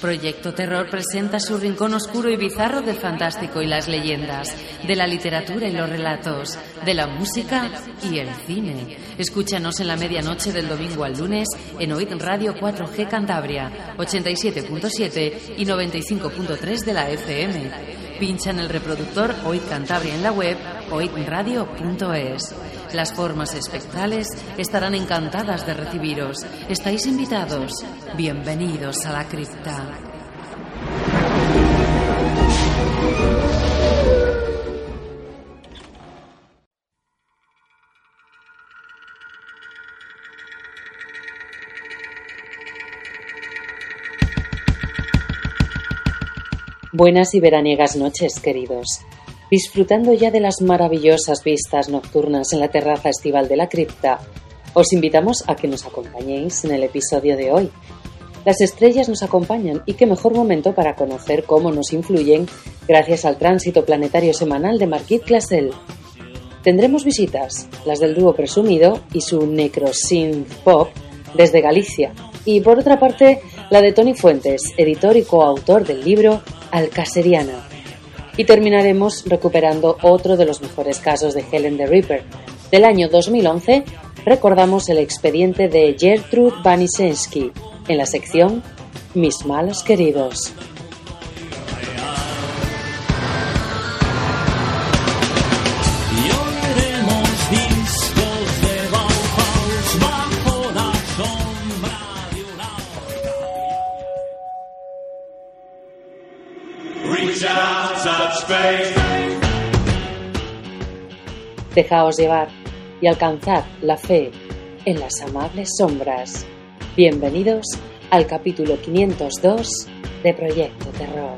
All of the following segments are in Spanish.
Proyecto Terror presenta su rincón oscuro y bizarro del fantástico y las leyendas, de la literatura y los relatos, de la música y el cine. Escúchanos en la medianoche del domingo al lunes en OID Radio 4G Cantabria, 87.7 y 95.3 de la FM. Pincha en el reproductor OID Cantabria en la web oidradio.es. Las formas espectrales estarán encantadas de recibiros. Estáis invitados. Bienvenidos a la cripta. Buenas y veraniegas noches, queridos. Disfrutando ya de las maravillosas vistas nocturnas en la terraza estival de la cripta, os invitamos a que nos acompañéis en el episodio de hoy. Las estrellas nos acompañan y qué mejor momento para conocer cómo nos influyen gracias al tránsito planetario semanal de Marquis Classel. Tendremos visitas, las del dúo Presumido y su necrosynth pop desde Galicia, y por otra parte la de Tony Fuentes, editor y coautor del libro Alcaseriana. Y terminaremos recuperando otro de los mejores casos de Helen the Reaper. Del año 2011 recordamos el expediente de Gertrude Banisensky en la sección Mis malos queridos. Dejaos llevar y alcanzad la fe en las amables sombras. Bienvenidos al capítulo 502 de Proyecto Terror.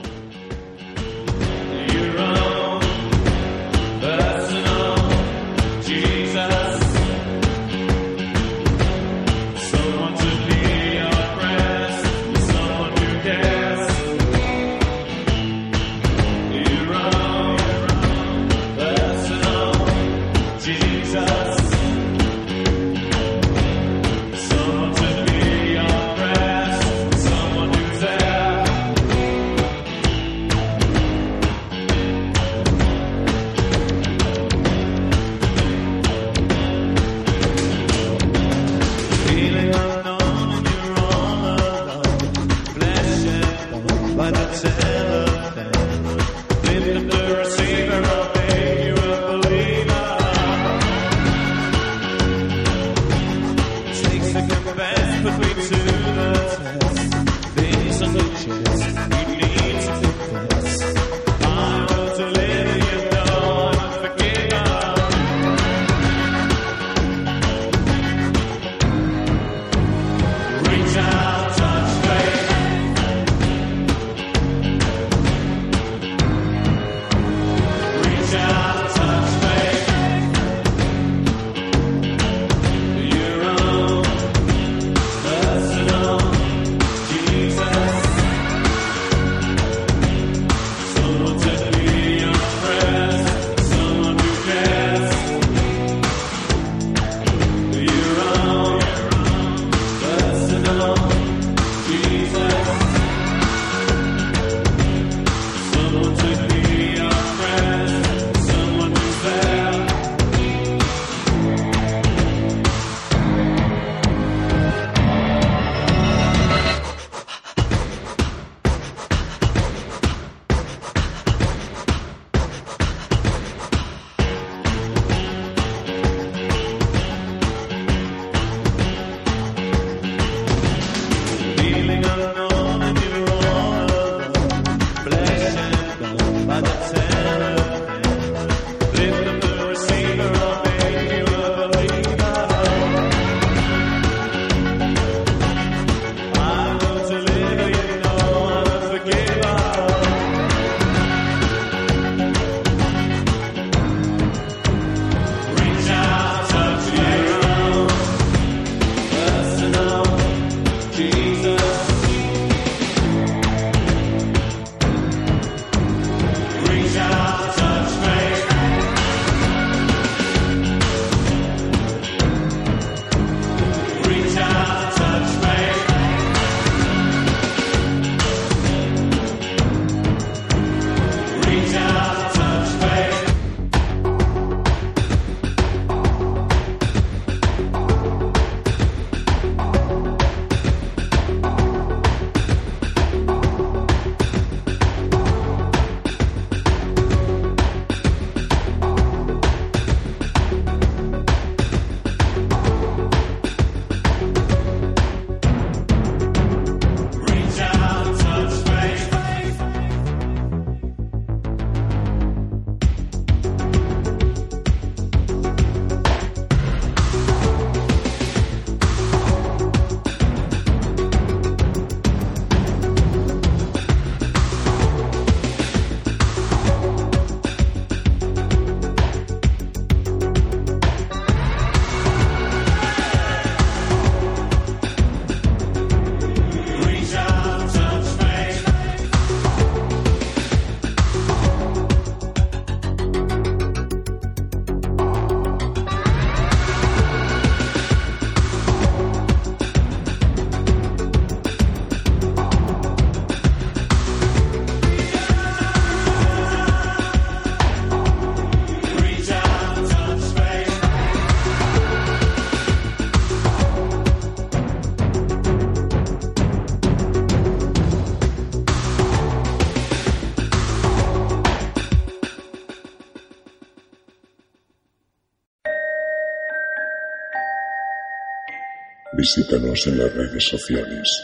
Visítanos en las redes sociales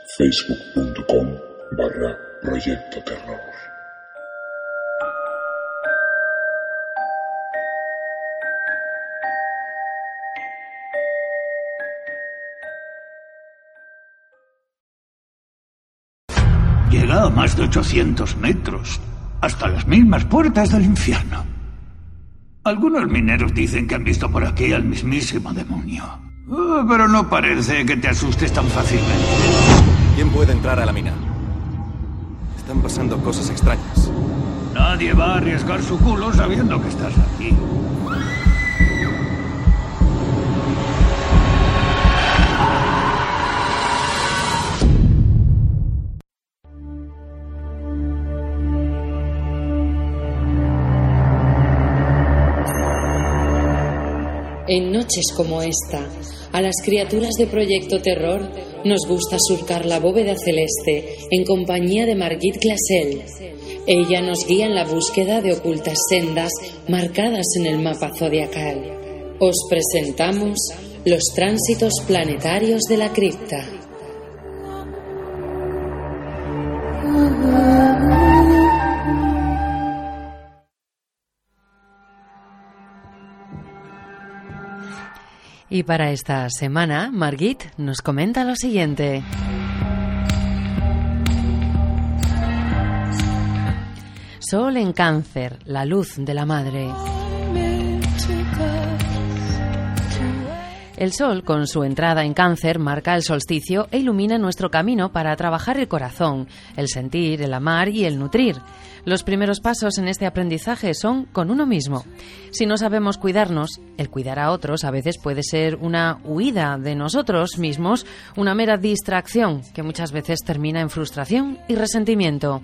facebook.com/Proyecto Terror. Llega a más de 800 metros, hasta las mismas puertas del infierno. Algunos mineros dicen que han visto por aquí al mismísimo demonio. Pero no parece que te asustes tan fácilmente. ¿Quién puede entrar a la mina? Están pasando cosas extrañas. Nadie va a arriesgar su culo sabiendo que estás aquí. En noches como esta, a las criaturas de Proyecto Terror nos gusta surcar la bóveda celeste en compañía de Margit Glassell. Ella nos guía en la búsqueda de ocultas sendas marcadas en el mapa zodiacal. Os presentamos los tránsitos planetarios de la cripta. Y para esta semana, Margit nos comenta lo siguiente. Sol en Cáncer, la luz de la madre. El Sol, con su entrada en Cáncer, marca el solsticio e ilumina nuestro camino para trabajar el corazón, el sentir, el amar y el nutrir. Los primeros pasos en este aprendizaje son con uno mismo. Si no sabemos cuidarnos, el cuidar a otros a veces puede ser una huida de nosotros mismos, una mera distracción que muchas veces termina en frustración y resentimiento.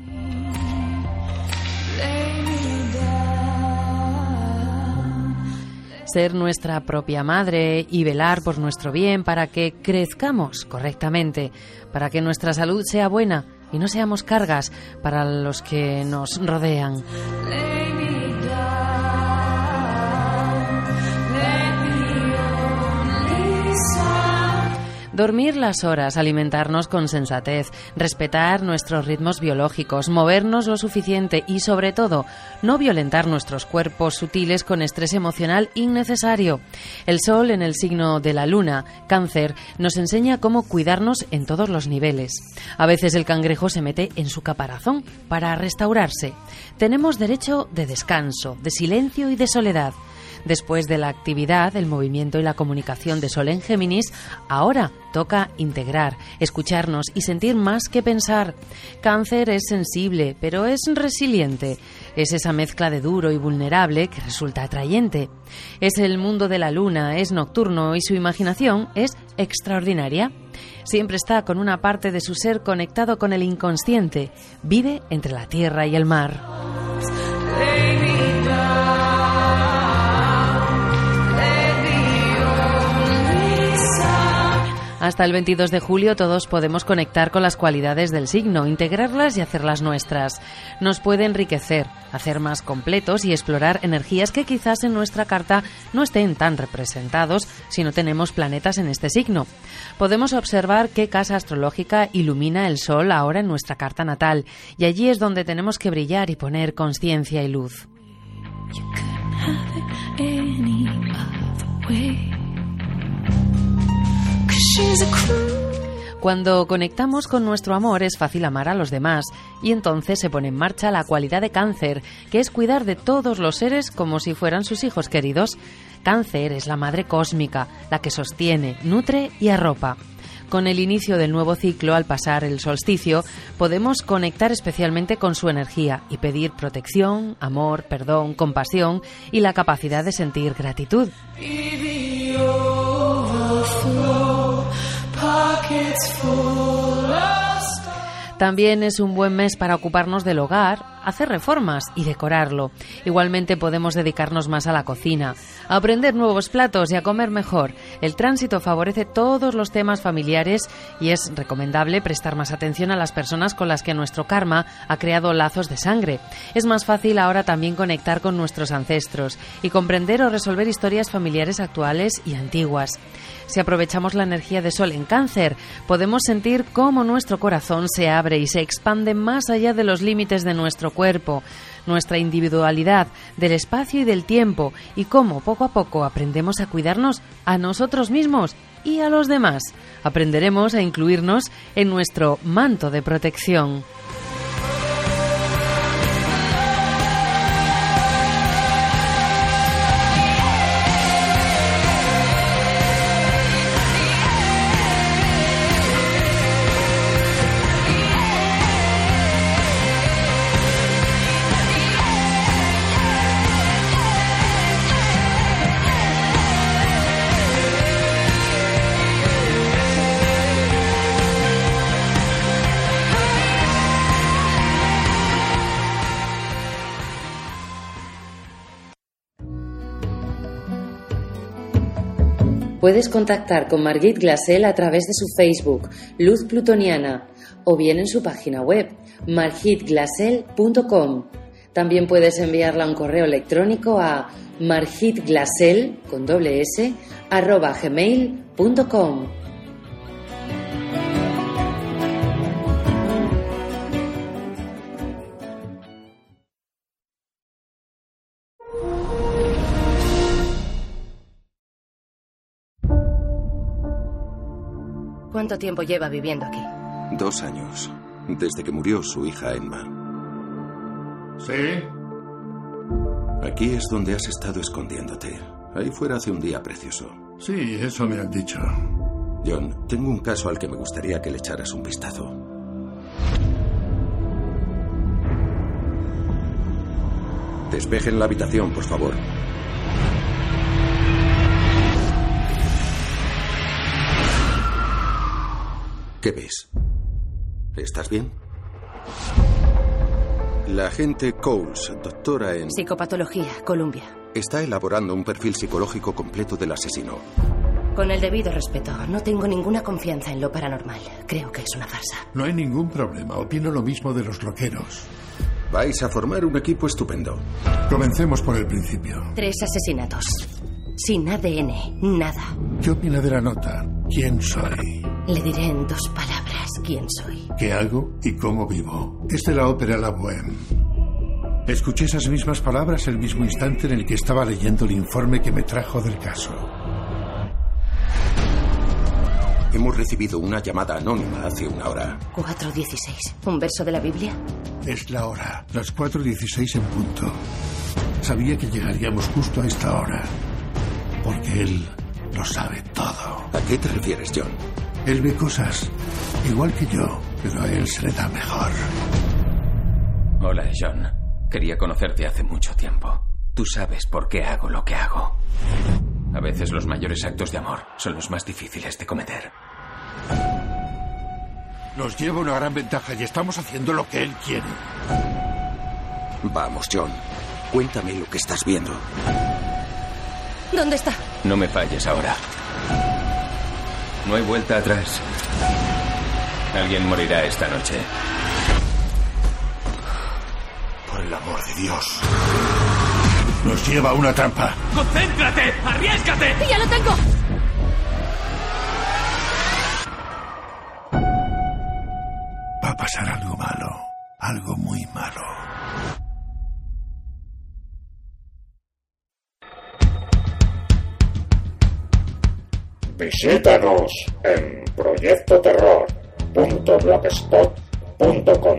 Ser nuestra propia madre y velar por nuestro bien para que crezcamos correctamente, para que nuestra salud sea buena y no seamos cargas para los que nos rodean. Dormir las horas, alimentarnos con sensatez, respetar nuestros ritmos biológicos, movernos lo suficiente y, sobre todo, no violentar nuestros cuerpos sutiles con estrés emocional innecesario. El Sol en el signo de la Luna, Cáncer, nos enseña cómo cuidarnos en todos los niveles. A veces el cangrejo se mete en su caparazón para restaurarse. Tenemos derecho de descanso, de silencio y de soledad. Después de la actividad, el movimiento y la comunicación de Sol en Géminis, ahora toca integrar, escucharnos y sentir más que pensar. Cáncer es sensible, pero es resiliente. Es esa mezcla de duro y vulnerable que resulta atrayente. Es el mundo de la luna, es nocturno y su imaginación es extraordinaria. Siempre está con una parte de su ser conectado con el inconsciente. Vive entre la tierra y el mar. Hasta el 22 de julio todos podemos conectar con las cualidades del signo, integrarlas y hacerlas nuestras. Nos puede enriquecer, hacer más completos y explorar energías que quizás en nuestra carta no estén tan representados si no tenemos planetas en este signo. Podemos observar qué casa astrológica ilumina el Sol ahora en nuestra carta natal, y allí es donde tenemos que brillar y poner conciencia y luz. Cuando conectamos con nuestro amor es fácil amar a los demás y entonces se pone en marcha la cualidad de Cáncer, que es cuidar de todos los seres como si fueran sus hijos queridos. Cáncer es la madre cósmica, la que sostiene, nutre y arropa. Con el inicio del nuevo ciclo, al pasar el solsticio, podemos conectar especialmente con su energía y pedir protección, amor, perdón, compasión y la capacidad de sentir gratitud. También es un buen mes para ocuparnos del hogar, hacer reformas y decorarlo. Igualmente podemos dedicarnos más a la cocina, a aprender nuevos platos y a comer mejor. El tránsito favorece todos los temas familiares y es recomendable prestar más atención a las personas con las que nuestro karma ha creado lazos de sangre. Es más fácil ahora también conectar con nuestros ancestros y comprender o resolver historias familiares actuales y antiguas. Si aprovechamos la energía de Sol en Cáncer, podemos sentir cómo nuestro corazón se abre y se expande más allá de los límites de nuestro cuerpo, nuestra individualidad, del espacio y del tiempo, y cómo poco a poco aprendemos a cuidarnos a nosotros mismos y a los demás. Aprenderemos a incluirnos en nuestro manto de protección. Puedes contactar con Margit Glassell a través de su Facebook, Luz Plutoniana, o bien en su página web, margitglassell.com. También puedes enviarla un correo electrónico a margitglassell@gmail.com. ¿Cuánto tiempo lleva viviendo aquí? 2 años, desde que murió su hija Emma. ¿Sí? Aquí es donde has estado escondiéndote. Ahí fuera hace un día precioso. Sí, eso me han dicho. John, tengo un caso al que me gustaría que le echaras un vistazo. Despejen la habitación, por favor. ¿Qué ves? ¿Estás bien? La agente Coles, doctora en... Psicopatología, Columbia. Está elaborando un perfil psicológico completo del asesino. Con el debido respeto, no tengo ninguna confianza en lo paranormal. Creo que es una farsa. No hay ningún problema. Opino lo mismo de los rockeros. Vais a formar un equipo estupendo. Comencemos por el principio. 3 asesinatos. Sin ADN, nada. ¿Qué opina de la nota? ¿Quién soy? Le diré en 2 palabras quién soy. ¿Qué hago y cómo vivo? Es de la ópera La Bohème. Escuché esas mismas palabras el mismo instante en el que estaba leyendo el informe que me trajo del caso. Hemos recibido una llamada anónima hace 1 hora. 4:16. ¿Un verso de la Biblia? Es la hora, las 4:16 en punto. Sabía que llegaríamos justo a esta hora, porque él lo sabe todo. ¿A qué te refieres, John? Él ve cosas igual que yo, pero a él se le da mejor. Hola, John. Quería conocerte hace mucho tiempo. Tú sabes por qué hago lo que hago. A veces los mayores actos de amor son los más difíciles de cometer. Nos lleva una gran ventaja y estamos haciendo lo que él quiere. Vamos, John. Cuéntame lo que estás viendo. ¿Dónde está? No me falles ahora. No hay vuelta atrás. Alguien morirá esta noche. Por el amor de Dios. Nos lleva a una trampa. ¡Concéntrate! ¡Arriésgate! ¡Ya lo tengo! Va a pasar algo malo. Algo muy malo. Visítanos en proyectoterror.blogspot.com.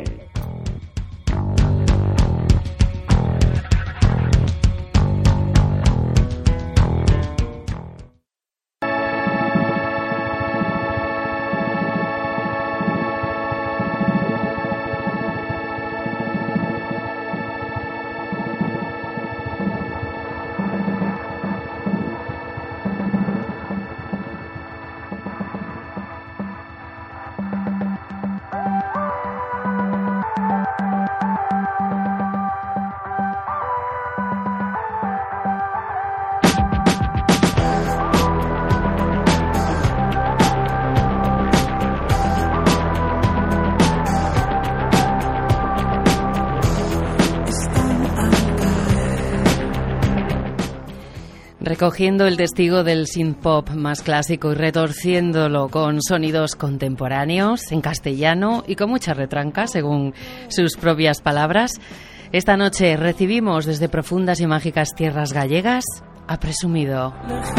recogiendo el testigo del synth-pop más clásico y retorciéndolo con sonidos contemporáneos, en castellano y con mucha retranca, según sus propias palabras. Esta noche recibimos desde profundas y mágicas tierras gallegas a Presumido.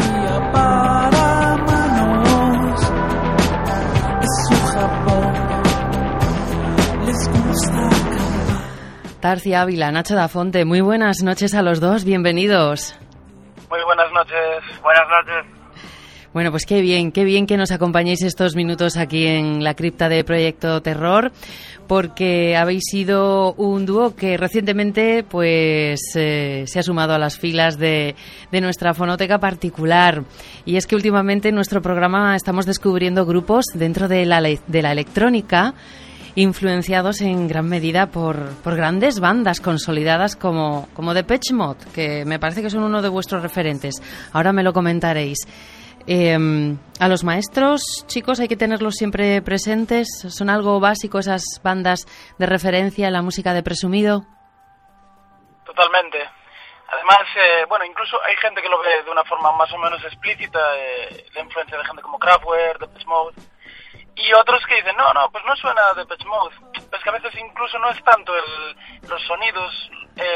Tarci Ávila, Nacho Dafonte, muy buenas noches a los dos, bienvenidos. Muy buenas noches. Buenas noches. Bueno, pues qué bien que nos acompañéis estos minutos aquí en la cripta de Proyecto Terror, porque habéis sido un dúo que recientemente pues se ha sumado a las filas de nuestra fonoteca particular. Y es que últimamente en nuestro programa estamos descubriendo grupos dentro de la electrónica, influenciados en gran medida por grandes bandas consolidadas como Depeche Mode, que me parece que son uno de vuestros referentes. Ahora me lo comentaréis. A los maestros, chicos, hay que tenerlos siempre presentes. ¿Son algo básico esas bandas de referencia en la música de Presumido? Totalmente. Además, incluso hay gente que lo ve de una forma más o menos explícita, la influencia de gente como Kraftwerk, Depeche Mode. Y otros que dicen, no, pues no suena a Depeche Mode. Es que a veces incluso no es tanto los sonidos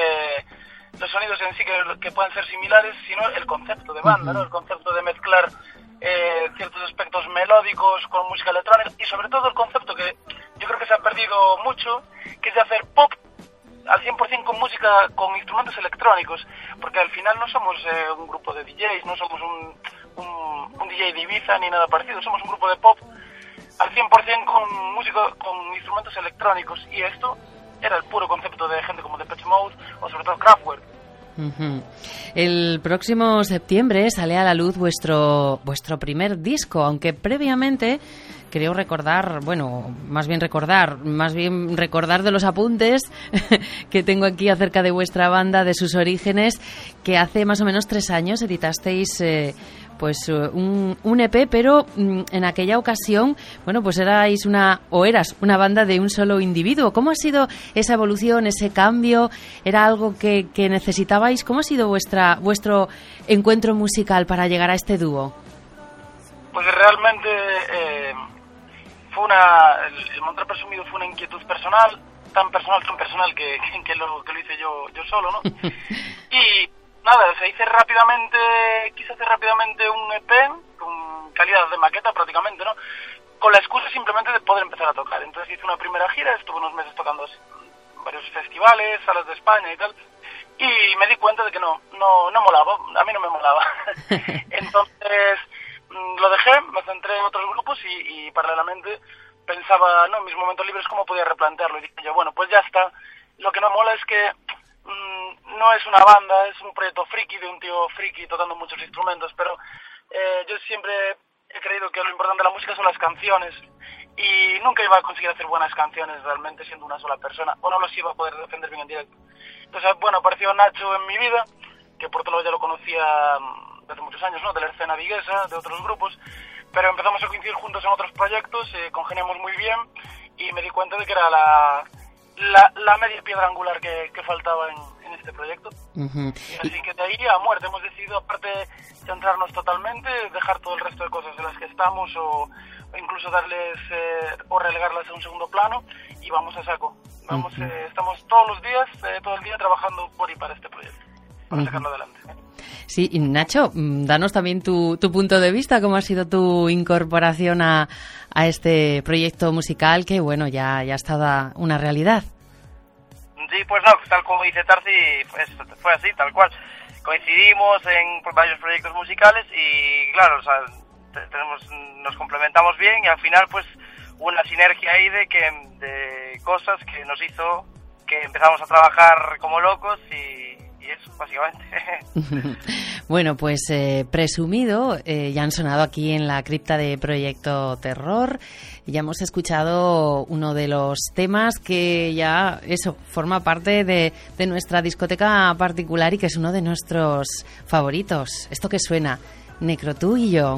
en sí que puedan ser similares, sino el concepto de banda, ¿no? El concepto de mezclar ciertos aspectos melódicos con música electrónica y sobre todo el concepto que yo creo que se ha perdido mucho, que es de hacer pop al 100% con música, con instrumentos electrónicos, porque al final no somos un grupo de DJs, no somos un DJ de Ibiza ni nada parecido, somos un grupo de pop al 100% con música, con instrumentos electrónicos, y esto era el puro concepto de gente como Depeche Mode o sobre todo Kraftwerk. El próximo septiembre sale a la luz vuestro primer disco, aunque previamente creo recordar de los apuntes que tengo aquí acerca de vuestra banda, de sus orígenes, que hace más o menos 3 años editasteis un EP, pero en aquella ocasión, pues eras una banda de un solo individuo. ¿Cómo ha sido esa evolución, ese cambio? ¿Era algo que necesitabais? ¿Cómo ha sido vuestro encuentro musical para llegar a este dúo? Pues realmente el montar Presumido fue una inquietud personal, tan personal que lo hice yo solo, ¿no? Y nada, quise hacer rápidamente un EP con calidad de maqueta prácticamente, ¿no? Con la excusa simplemente de poder empezar a tocar. Entonces hice una primera gira, estuve unos meses tocando en varios festivales, salas de España y tal, y me di cuenta de que no molaba, a mí no me molaba. Entonces lo dejé, me centré en otros grupos y paralelamente pensaba, en mis momentos libres cómo podía replantearlo, y dije yo, pues ya está. Lo que no mola es que no es una banda, es un proyecto friki de un tío friki tocando muchos instrumentos, pero yo siempre he creído que lo importante de la música son las canciones, y nunca iba a conseguir hacer buenas canciones realmente siendo una sola persona, o no los iba a poder defender bien en directo. Entonces, apareció Nacho en mi vida, que por otro lado ya lo conocía desde hace muchos años, ¿no? De la escena viguesa, de otros grupos, pero empezamos a coincidir juntos en otros proyectos, congeniamos muy bien, y me di cuenta de que era la media piedra angular que faltaba en este proyecto. Y así que de ahí a muerte hemos decidido, aparte de centrarnos totalmente, dejar todo el resto de cosas en las que estamos o incluso darles o relegarlas a un segundo plano, y vamos a saco. Estamos todo el día trabajando por y para este proyecto, para sacarlo adelante. Sí, y Nacho, danos también tu punto de vista, cómo ha sido tu incorporación a este proyecto musical que, ya es toda una realidad. Sí, pues no, tal como dice Tarci, fue así, tal cual. Coincidimos en varios proyectos musicales y, claro, nos complementamos bien, y al final, pues, una sinergia ahí de cosas que nos hizo que empezamos a trabajar como locos y eso, básicamente. Bueno, pues Presumido, ya han sonado aquí en la cripta de Proyecto Terror. Ya hemos escuchado uno de los temas que ya, forma parte de nuestra discoteca particular y que es uno de nuestros favoritos. Esto que suena, Necro, tú y yo.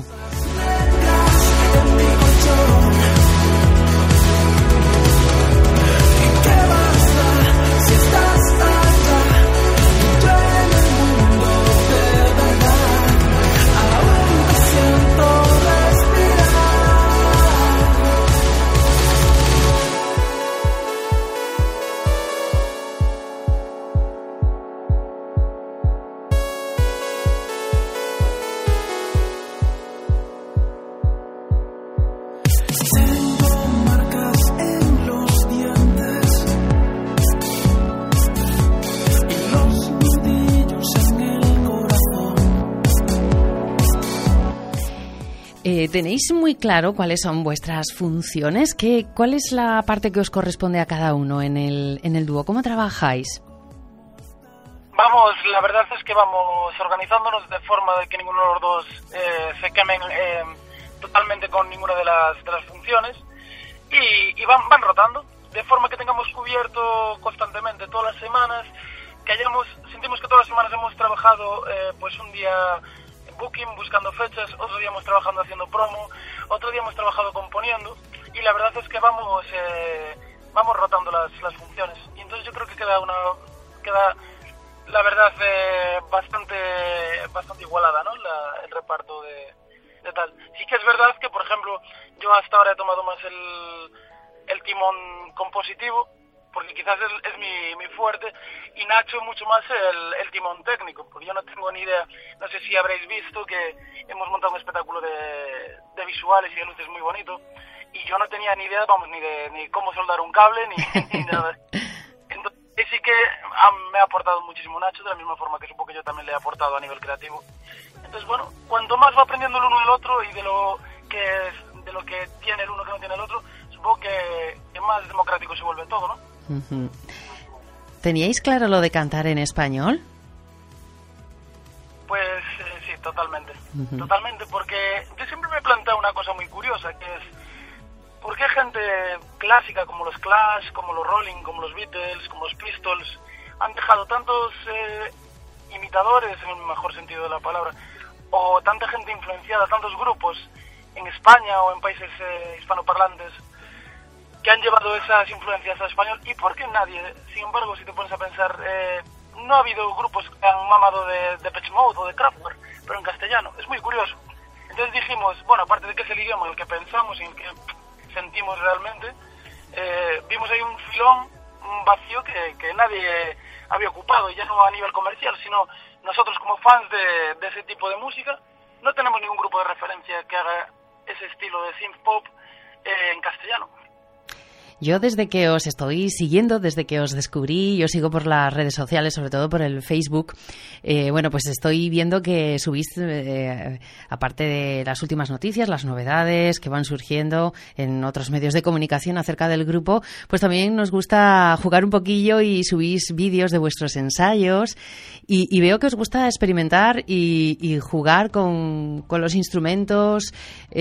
Tengo marcas en los dientes y los nudillos en el corazón. ¿Tenéis muy claro cuáles son vuestras funciones? ¿Cuál es la parte que os corresponde a cada uno en el dúo? ¿Cómo trabajáis? Vamos, la verdad es que vamos organizándonos de forma de que ninguno de los dos se quemen totalmente con ninguna de las funciones y van rotando, de forma que tengamos cubierto constantemente todas las semanas, que sentimos que todas las semanas hemos trabajado pues un día booking, buscando fechas, otro día hemos trabajado haciendo promo, otro día hemos trabajado componiendo, y la verdad es que vamos rotando las funciones, y entonces yo creo que queda la verdad bastante igualada, ¿no? El reparto de tal. Sí que es verdad que, por ejemplo, yo hasta ahora he tomado más el timón compositivo, porque quizás es mi fuerte, y Nacho mucho más el timón técnico, porque yo no tengo ni idea. No sé si habréis visto que hemos montado un espectáculo de visuales y de luces muy bonito, y yo no tenía ni idea, ni cómo soldar un cable, ni nada. Entonces, sí que me ha aportado muchísimo Nacho, de la misma forma que supongo que yo también le he aportado a nivel creativo. Entonces, bueno, cuanto más va aprendiendo el uno del otro y de lo que tiene el uno que no tiene el otro, supongo que más democrático se vuelve todo, ¿no? Uh-huh. ¿Teníais claro lo de cantar en español? Pues sí, totalmente. Uh-huh. Totalmente, porque yo siempre me he planteado una cosa muy curiosa, que es ¿por qué gente clásica como los Clash, como los Rolling, como los Beatles, como los Pistols han dejado tantos imitadores, en el mejor sentido de la palabra, o tanta gente influenciada, tantos grupos en España o en países hispanoparlantes que han llevado esas influencias al español? ¿Y por qué nadie? Sin embargo, si te pones a pensar, no ha habido grupos que han mamado de Depeche Mode o de Kraftwerk, pero en castellano. Es muy curioso. Entonces dijimos, bueno, aparte de que es el idioma en el que pensamos y en el que sentimos realmente, vimos ahí un filón, un vacío que nadie había ocupado, y ya no a nivel comercial, sino nosotros como fans de ese tipo de música no tenemos ningún grupo de referencia que haga ese estilo de synth pop en castellano. Yo desde que os estoy siguiendo, desde que os descubrí, yo sigo por las redes sociales, sobre todo por el Facebook, bueno, pues estoy viendo que subís, aparte de las últimas noticias, las novedades que van surgiendo en otros medios de comunicación acerca del grupo, pues también nos gusta jugar un poquillo y subís vídeos de vuestros ensayos y veo que os gusta experimentar y jugar con los instrumentos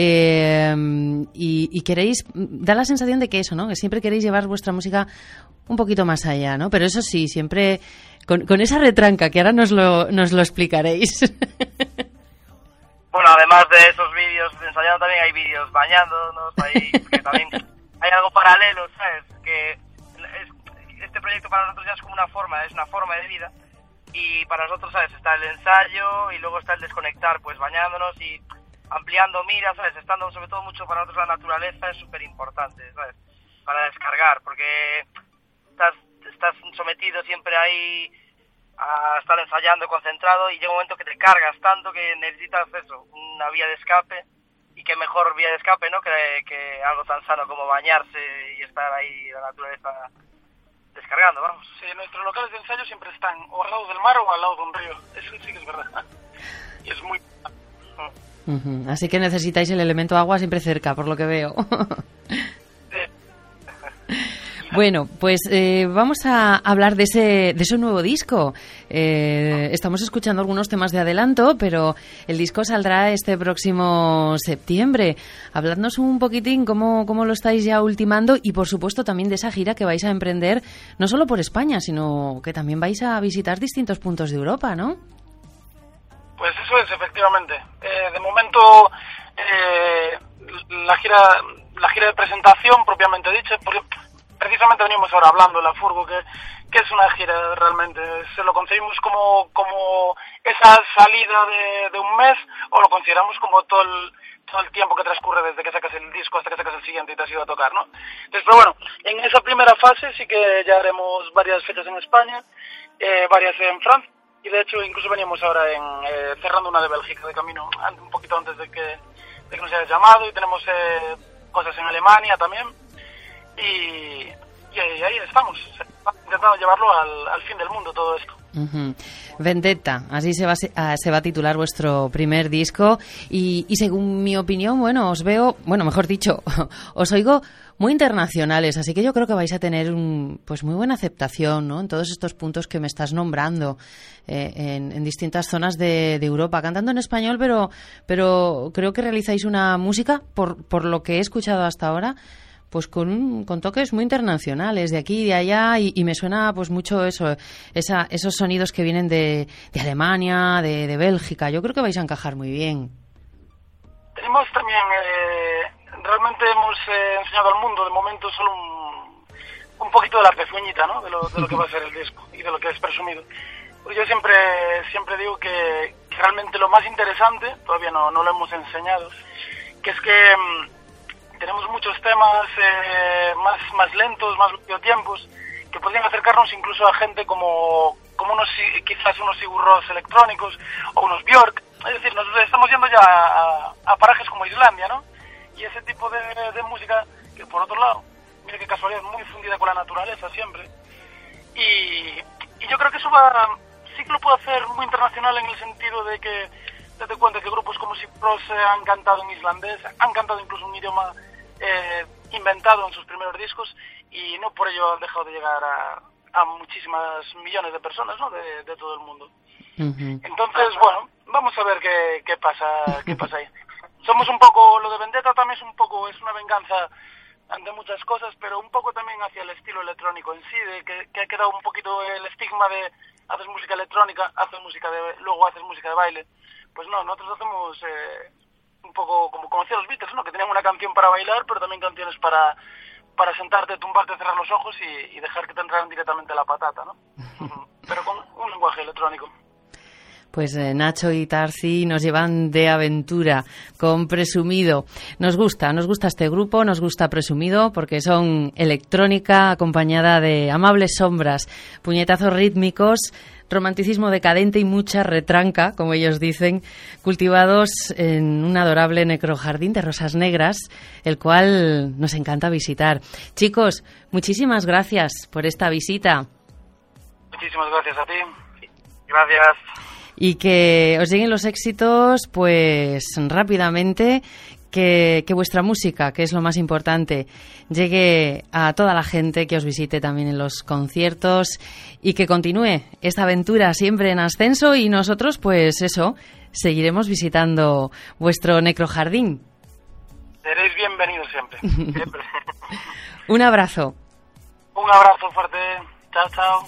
y queréis, da la sensación de que eso, ¿no? Que siempre queréis llevar vuestra música un poquito más allá, ¿no? Pero eso sí, siempre con esa retranca que ahora nos lo explicaréis. Bueno, además de esos vídeos ensayando, también hay vídeos bañándonos, que también hay algo paralelo, ¿sabes? Que este proyecto para nosotros ya es como una forma de vida, y para nosotros, ¿sabes? Está el ensayo y luego está el desconectar, pues bañándonos y ampliando miras, ¿sabes? Estando sobre todo mucho para nosotros la naturaleza es súper importante, ¿sabes? Para descargar, porque estás sometido siempre ahí a estar ensayando, concentrado, y llega un momento que te cargas tanto que necesitas eso, una vía de escape, y qué mejor vía de escape, ¿no? Que algo tan sano como bañarse y estar ahí en la naturaleza descargando, vamos. Sí, nuestros locales de ensayo siempre están o al lado del mar o al lado de un río, eso sí que es verdad, y es muy... Uh-huh. Así que necesitáis el elemento agua siempre cerca, por lo que veo. Bueno, pues vamos a hablar de ese nuevo disco. Estamos escuchando algunos temas de adelanto, pero el disco saldrá este próximo septiembre. Habladnos un poquitín cómo lo estáis ya ultimando, y por supuesto también de esa gira que vais a emprender, no solo por España, sino que también vais a visitar distintos puntos de Europa, ¿no? Pues eso es, efectivamente. De momento, la gira de presentación propiamente dicha, porque precisamente venimos ahora hablando en la furgo, que es una gira realmente. Se lo concebimos como esa salida de un mes, o lo consideramos como todo el tiempo que transcurre desde que sacas el disco hasta que sacas el siguiente y te has ido a tocar, ¿no? Entonces, pero bueno, en esa primera fase sí que ya haremos varias fechas en España, varias en Francia, y de hecho incluso veníamos ahora cerrando una de Bélgica de camino, un poquito antes de que nos hayas llamado, y tenemos cosas en Alemania también. Y ahí estamos, intentando llevarlo al fin del mundo todo esto. Uh-huh. Vendetta, así se va a titular vuestro primer disco y según mi opinión, bueno, os veo, bueno, mejor dicho, os oigo muy internacionales, así que yo creo que vais a tener pues muy buena aceptación, ¿no? En todos estos puntos que me estás nombrando, en distintas zonas de Europa, cantando en español, pero creo que realizáis una música, por lo que he escuchado hasta ahora, pues con toques muy internacionales, de aquí y de allá, y me suena pues mucho eso, esos sonidos que vienen de Alemania, de Bélgica. Yo creo que vais a encajar muy bien. Tenemos también, realmente hemos enseñado al mundo de momento solo un poquito de la pezuñita, ¿no? De lo que va a ser el disco y de lo que es presumido. Pues yo siempre digo que realmente lo más interesante, todavía no lo hemos enseñado, que es que tenemos muchos temas más lentos, más medio tiempos, que podrían acercarnos incluso a gente como quizás unos Sigur Rós electrónicos o unos Björk. Es decir, nos estamos yendo ya a parajes como Islandia, ¿no? Y ese tipo de música que, por otro lado, mira qué casualidad, muy fundida con la naturaleza siempre. Y yo creo que eso sí que lo puedo hacer muy internacional en el sentido de que, date cuenta que grupos como Sigur Rós han cantado en islandés, han cantado incluso un idioma inventado en sus primeros discos, y no por ello han dejado de llegar a muchísimas millones de personas, ¿no? de todo el mundo. Uh-huh. Entonces, bueno, vamos a ver qué pasa ahí. Somos un poco, lo de Vendetta también es una venganza ante muchas cosas, pero un poco también hacia el estilo electrónico en sí, de que ha quedado un poquito el estigma de haces música electrónica, luego haces música de baile. Pues no, nosotros hacemos un poco como hacían los Beatles, ¿no? Que tenían una canción para bailar, pero también canciones para sentarte, tumbarte, cerrar los ojos y dejar que te entraran directamente la patata, ¿no? Pero con un lenguaje electrónico. Pues Nacho y Tarsi nos llevan de aventura con Presumido. Nos gusta este grupo, nos gusta Presumido porque son electrónica acompañada de amables sombras, puñetazos rítmicos, romanticismo decadente y mucha retranca, como ellos dicen, cultivados en un adorable necrojardín de rosas negras, el cual nos encanta visitar. Chicos, muchísimas gracias por esta visita. Muchísimas gracias a ti. Gracias. Y que os lleguen los éxitos, pues rápidamente, que vuestra música, que es lo más importante, llegue a toda la gente que os visite también en los conciertos y que continúe esta aventura siempre en ascenso y nosotros, pues eso, seguiremos visitando vuestro necrojardín. Seréis bienvenidos siempre. Siempre. Un abrazo. Un abrazo fuerte. Chao, chao.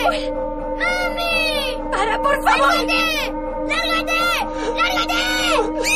¡Mami! ¡Mami! ¡Para, por favor! ¡Lárgate! ¡Lárgate! ¡Lárgate!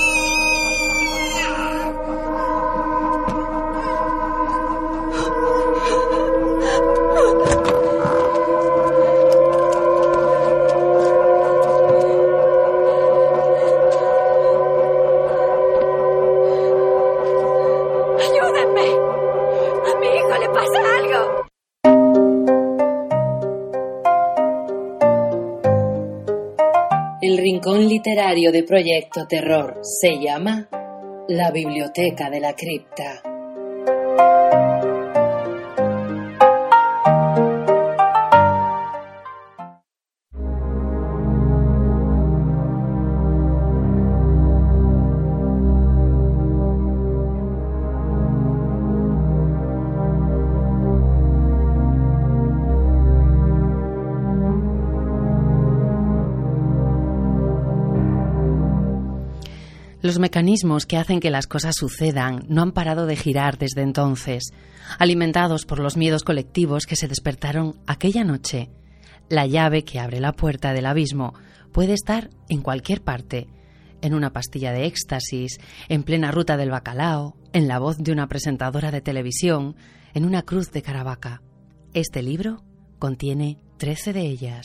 El rincón literario de Proyecto Terror se llama La Biblioteca de la Cripta. Los mecanismos que hacen que las cosas sucedan no han parado de girar desde entonces, alimentados por los miedos colectivos que se despertaron aquella noche. La llave que abre la puerta del abismo puede estar en cualquier parte, en una pastilla de éxtasis, en plena ruta del bacalao, en la voz de una presentadora de televisión, en una cruz de Caravaca. Este libro contiene 13 de ellas.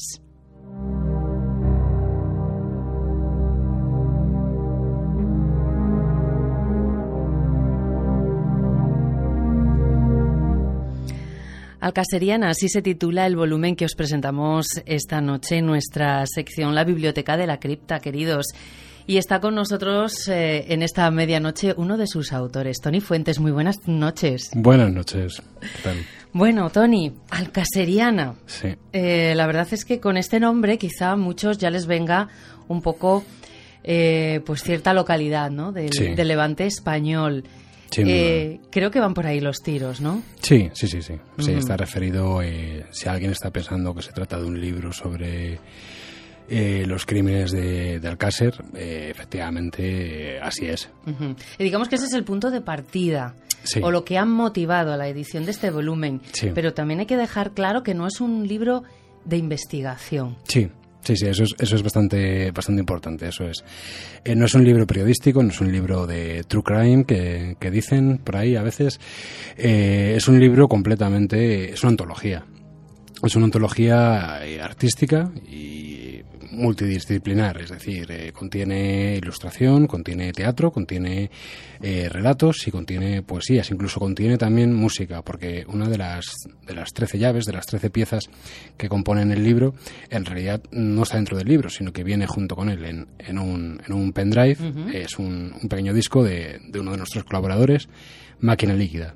Alcaseriana, así se titula el volumen que os presentamos esta noche en nuestra sección La Biblioteca de la Cripta, queridos. Y está con nosotros en esta medianoche uno de sus autores, Toni Fuentes. Muy buenas noches. Buenas noches. ¿Qué tal? Bueno, Toni, Alcaseriana. Sí. La verdad es que con este nombre quizá a muchos ya les venga un poco pues cierta localidad, ¿no? Del Levante español. Creo que van por ahí los tiros, ¿no? Sí. Sí, está referido, si alguien está pensando que se trata de un libro sobre los crímenes de Alcácer, efectivamente así es. Y digamos que ese es el punto de partida, o lo que ha motivado a la edición de este volumen. Sí. Pero también hay que dejar claro que no es un libro de investigación. Sí, eso es bastante importante, eso es. No es un libro periodístico, no es un libro de true crime que dicen por ahí a veces. Es un libro completamente, es una antología. Es una antología artística y multidisciplinar, es decir, contiene ilustración, contiene teatro, contiene relatos y contiene poesías, incluso contiene también música, porque una de las 13 llaves, de las 13 piezas que componen el libro, en realidad no está dentro del libro, sino que viene junto con él en un pendrive. Es un pequeño disco de uno de nuestros colaboradores, Máquina Líquida.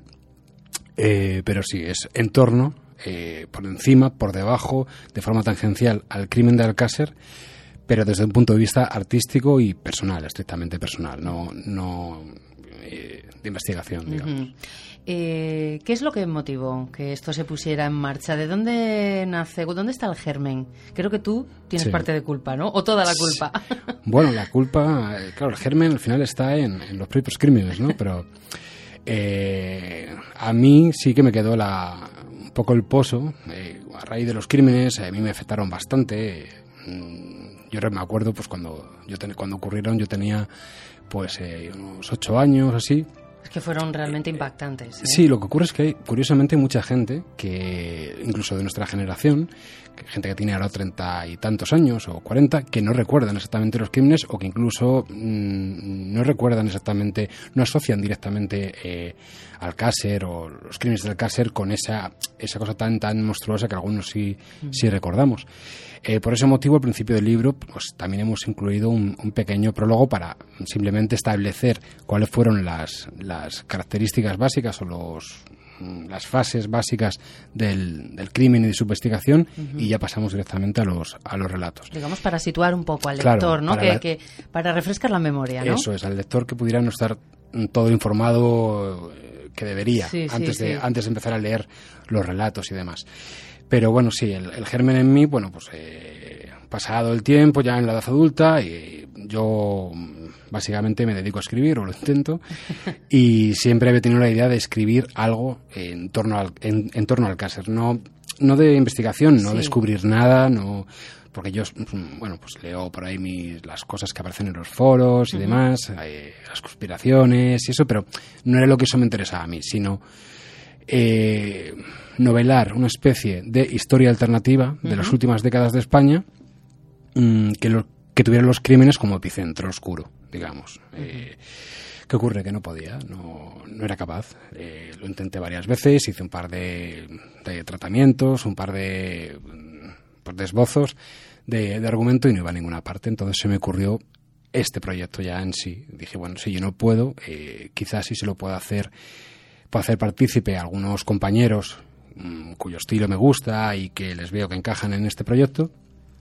Pero sí, es en torno, por encima, por debajo, de forma tangencial al crimen de Alcácer, pero desde un punto de vista artístico y personal, estrictamente personal, no de investigación, digamos. ¿Qué es lo que motivó que esto se pusiera en marcha? ¿De dónde nace? ¿Dónde está el germen? Creo que tú tienes parte de culpa, ¿no? ¿O toda la culpa? Bueno, la culpa, claro, el germen al final está en los propios crímenes, ¿no? Pero a mí sí que me quedó un poco el pozo. A raíz de los crímenes, a mí me afectaron bastante. Yo me acuerdo, pues cuando ocurrieron, yo tenía pues unos 8 años, así. Es que fueron realmente impactantes. Sí, lo que ocurre es que hay, curiosamente, mucha gente que, incluso de nuestra generación, gente que tiene ahora 30 y tantos años o 40, que no recuerdan exactamente los crímenes, o que incluso no recuerdan exactamente, no asocian directamente Alcácer o los crímenes de Alcácer con esa cosa tan monstruosa que algunos sí recordamos. Por ese motivo, al principio del libro, pues también hemos incluido un pequeño prólogo para simplemente establecer cuáles fueron las características básicas o las fases básicas del crimen y de su investigación, y ya pasamos directamente a los relatos. Digamos, para situar un poco al lector, ¿no? Para refrescar la memoria, ¿no? Eso es, al lector, que pudiera no estar todo informado que debería antes de empezar a leer los relatos y demás. Pero bueno, sí, el germen en mí, bueno, pues pasado el tiempo, ya en la edad adulta, y yo básicamente me dedico a escribir, o lo intento, y siempre había tenido la idea de escribir algo en torno al Alcácer. No no de investigación, no Sí. descubrir nada, no... Porque yo, bueno, pues leo por ahí las cosas que aparecen en los foros y demás, las conspiraciones y eso, pero no era lo que eso me interesaba a mí, sino novelar una especie de historia alternativa de las últimas décadas de España, que tuviera los crímenes como epicentro oscuro, digamos. ¿Qué ocurre? Que no podía, no era capaz. Lo intenté varias veces, hice un par de tratamientos, un par de esbozos de argumento y no iba a ninguna parte. Entonces se me ocurrió este proyecto ya en sí. Dije, bueno, si yo no puedo, quizás sí se lo puedo hacer partícipe a algunos compañeros cuyo estilo me gusta y que les veo que encajan en este proyecto.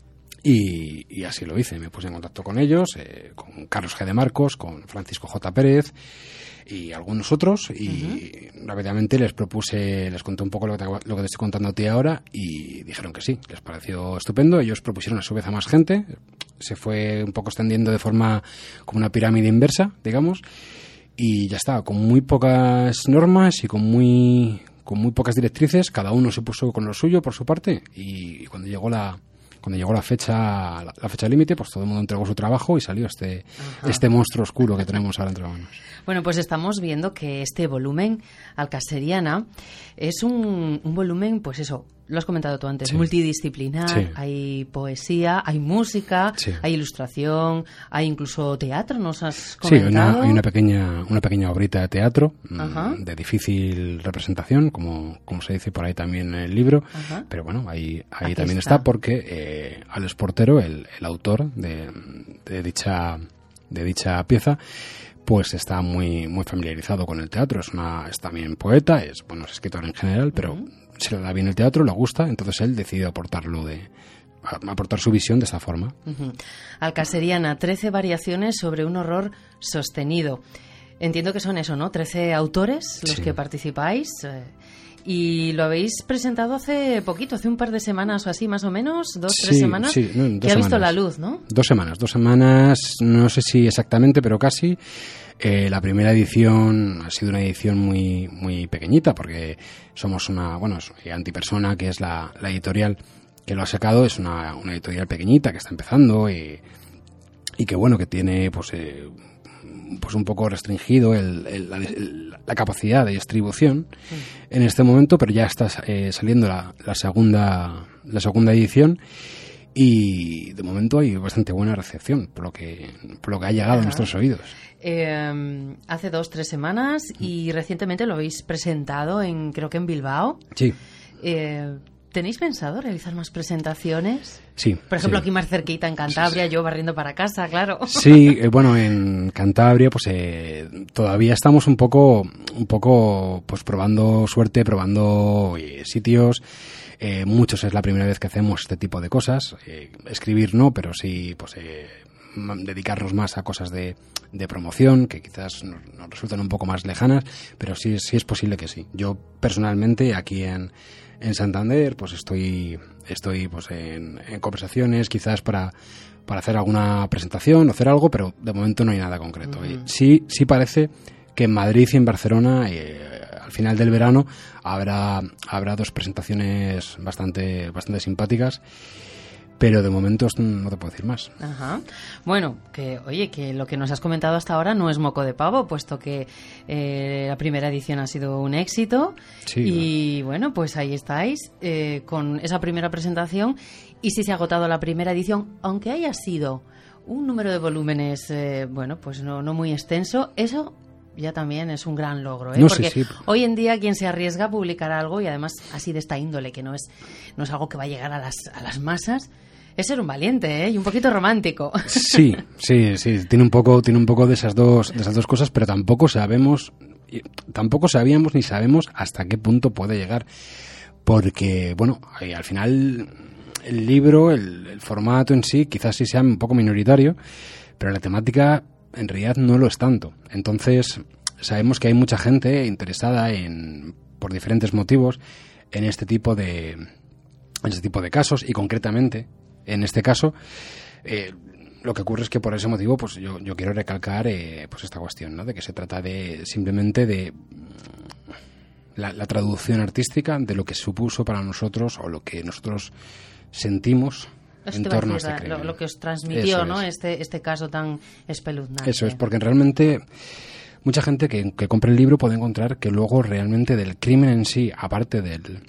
Y así lo hice. Me puse en contacto con ellos, con Carlos G. de Marcos, con Francisco J. Pérez y algunos otros, y rápidamente les conté un poco lo que te estoy contando a ti ahora, y dijeron que sí, les pareció estupendo. Ellos propusieron a su vez a más gente, se fue un poco extendiendo de forma como una pirámide inversa, digamos, y ya está, con muy pocas normas y con muy pocas directrices. Cada uno se puso con lo suyo por su parte, y cuando llegó la fecha límite, pues todo el mundo entregó su trabajo y salió este monstruo oscuro que tenemos ahora entre manos. Bueno, pues estamos viendo que este volumen, Alcaseriana, es un volumen, pues eso, lo has comentado tú antes, multidisciplinar. Sí. Hay poesía, hay música, Sí. hay ilustración, hay incluso teatro, nos has comentado. Sí, hay una pequeña obrita de teatro, Ajá. de difícil representación, como se dice por ahí también en el libro. Ajá. Pero bueno, ahí Aquí también está. porque Alex Portero, el autor de dicha pieza, pues está muy familiarizado con el teatro. Es también poeta, es escritor en general, pero se le da bien el teatro, le gusta, entonces él decidió aportar su visión de esta forma. Alcaseriana, 13 variaciones sobre un horror sostenido. Entiendo que son eso, ¿no? 13 autores los Sí. que participáis. Y lo habéis presentado hace poquito, hace un par de semanas o así, más o menos, 2-3 semanas, sí, no, 2 que ha visto semanas. la luz, ¿no? 2 semanas, no sé si exactamente, pero casi. La primera edición ha sido una edición muy muy pequeñita, porque somos Antipersona, que es la editorial que lo ha sacado, es una editorial pequeñita que está empezando y que que tiene pues un poco restringido la capacidad de distribución en este momento, pero ya está saliendo la segunda edición, y de momento hay bastante buena recepción por lo que ha llegado a nuestros oídos. Hace 2-3 semanas, y recientemente lo habéis presentado creo que en Bilbao. Sí. ¿Tenéis pensado realizar más presentaciones? Sí. Por ejemplo, sí. aquí más cerquita, en Cantabria, yo barriendo para casa, claro. Sí, en Cantabria pues todavía estamos un poco pues probando suerte, probando sitios. Muchos es la primera vez que hacemos este tipo de cosas. Escribir no, pero sí pues dedicarnos más a cosas de promoción, que quizás nos resultan un poco más lejanas, pero sí es posible que sí. Yo personalmente aquí en Santander pues estoy pues en conversaciones quizás para hacer alguna presentación o hacer algo, pero de momento no hay nada concreto. Y sí parece que en Madrid y en Barcelona al final del verano habrá 2 presentaciones bastante simpáticas, pero de momento no te puedo decir más. Ajá. Bueno, que lo que nos has comentado hasta ahora no es moco de pavo, puesto que la primera edición ha sido un éxito. Sí, y bueno, pues ahí estáis con esa primera presentación, y si se ha agotado la primera edición, aunque haya sido un número de volúmenes pues no muy extenso, eso ya también es un gran logro, No, porque sí. hoy en día quien se arriesga a publicar algo, y además así de esta índole, que no es algo que va a llegar a las masas, es ser un valiente, y un poquito romántico. Sí, tiene un poco de esas dos cosas, pero tampoco sabíamos ni sabemos hasta qué punto puede llegar, porque al final el libro, el formato en sí, quizás sí sea un poco minoritario, pero la temática en realidad no lo es tanto. Entonces sabemos que hay mucha gente interesada por diferentes motivos en este tipo de casos, y concretamente en este caso lo que ocurre es que por ese motivo pues yo quiero recalcar pues esta cuestión, ¿no? De que se trata simplemente de la traducción artística de lo que supuso para nosotros o lo que nosotros sentimos en torno a este crimen. Lo que os transmitió, ¿no? Este caso tan espeluznante. Eso es, porque realmente mucha gente que compra el libro puede encontrar que luego realmente del crimen en sí, aparte del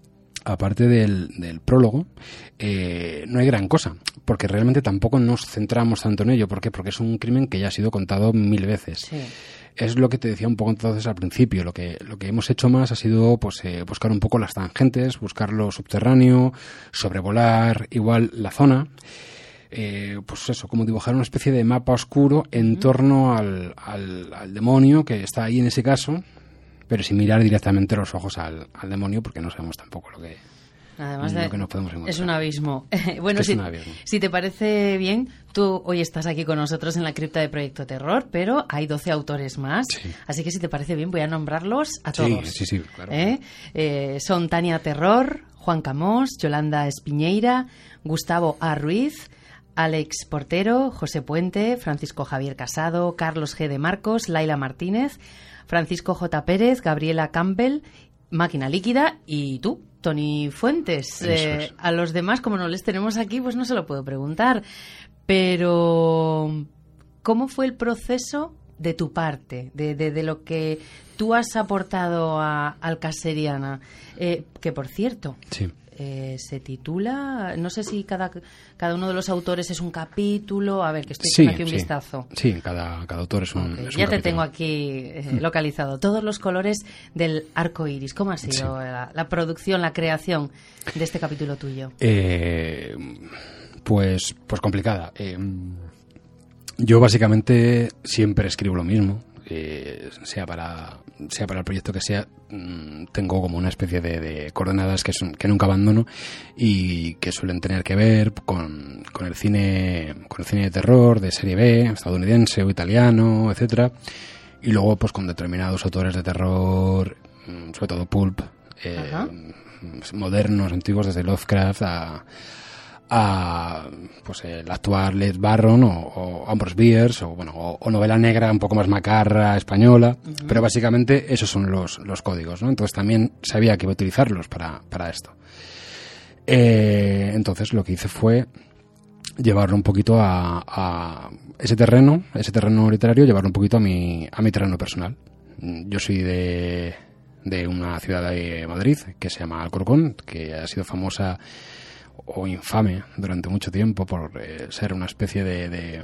prólogo, no hay gran cosa, porque realmente tampoco nos centramos tanto en ello. ¿Por qué? Porque es un crimen que ya ha sido contado 1000 veces. Sí. Es lo que te decía un poco entonces al principio. Lo que hemos hecho más ha sido pues buscar un poco las tangentes, buscar lo subterráneo, sobrevolar igual la zona. Pues eso, como dibujar una especie de mapa oscuro en torno al demonio que está ahí en ese caso, pero sin mirar directamente los ojos al demonio, porque no sabemos tampoco lo que... Además lo que nos podemos encontrar. Es un abismo. Bueno, es un abismo. Si te parece bien, tú hoy estás aquí con nosotros en la cripta de Proyecto Terror, pero hay 12 autores más. Sí. Así que si te parece bien, voy a nombrarlos a todos. Sí, claro. Son Tania Terror, Juan Camós, Yolanda Espiñeira, Gustavo A. Ruiz, Alex Portero, José Puente, Francisco Javier Casado, Carlos G. de Marcos, Laila Martínez, Francisco J. Pérez, Gabriela Campbell, Máquina Líquida y tú, Tony Fuentes. A los demás, como no les tenemos aquí, pues no se lo puedo preguntar. Pero, ¿cómo fue el proceso de tu parte, de lo que tú has aportado a Alcaseriana? Que, por cierto... Sí. Se titula, no sé si cada uno de los autores es un capítulo. A ver, que estoy echando aquí un vistazo. Sí, cada autor es un, okay. Es un ya capítulo. Te tengo aquí localizado. Todos los colores del arco iris. ¿Cómo ha sido la producción, la creación de este capítulo tuyo? Pues complicada. Yo básicamente siempre escribo lo mismo. Sea para el proyecto que sea, tengo como una especie de coordenadas que nunca abandono y que suelen tener que ver con el cine de terror de serie B, estadounidense o italiano, etcétera, y luego pues con determinados autores de terror, sobre todo pulp, modernos, antiguos, desde Lovecraft a pues el actual Led Barron o Ambrose Bierce o novela negra un poco más macarra española, pero básicamente esos son los códigos, ¿no? Entonces también sabía que iba a utilizarlos para esto. Entonces lo que hice fue llevarlo un poquito a ese terreno literario, llevarlo un poquito a mi terreno personal. Yo soy de una ciudad de Madrid que se llama Alcorcón, que ha sido famosa o infame durante mucho tiempo por ser una especie de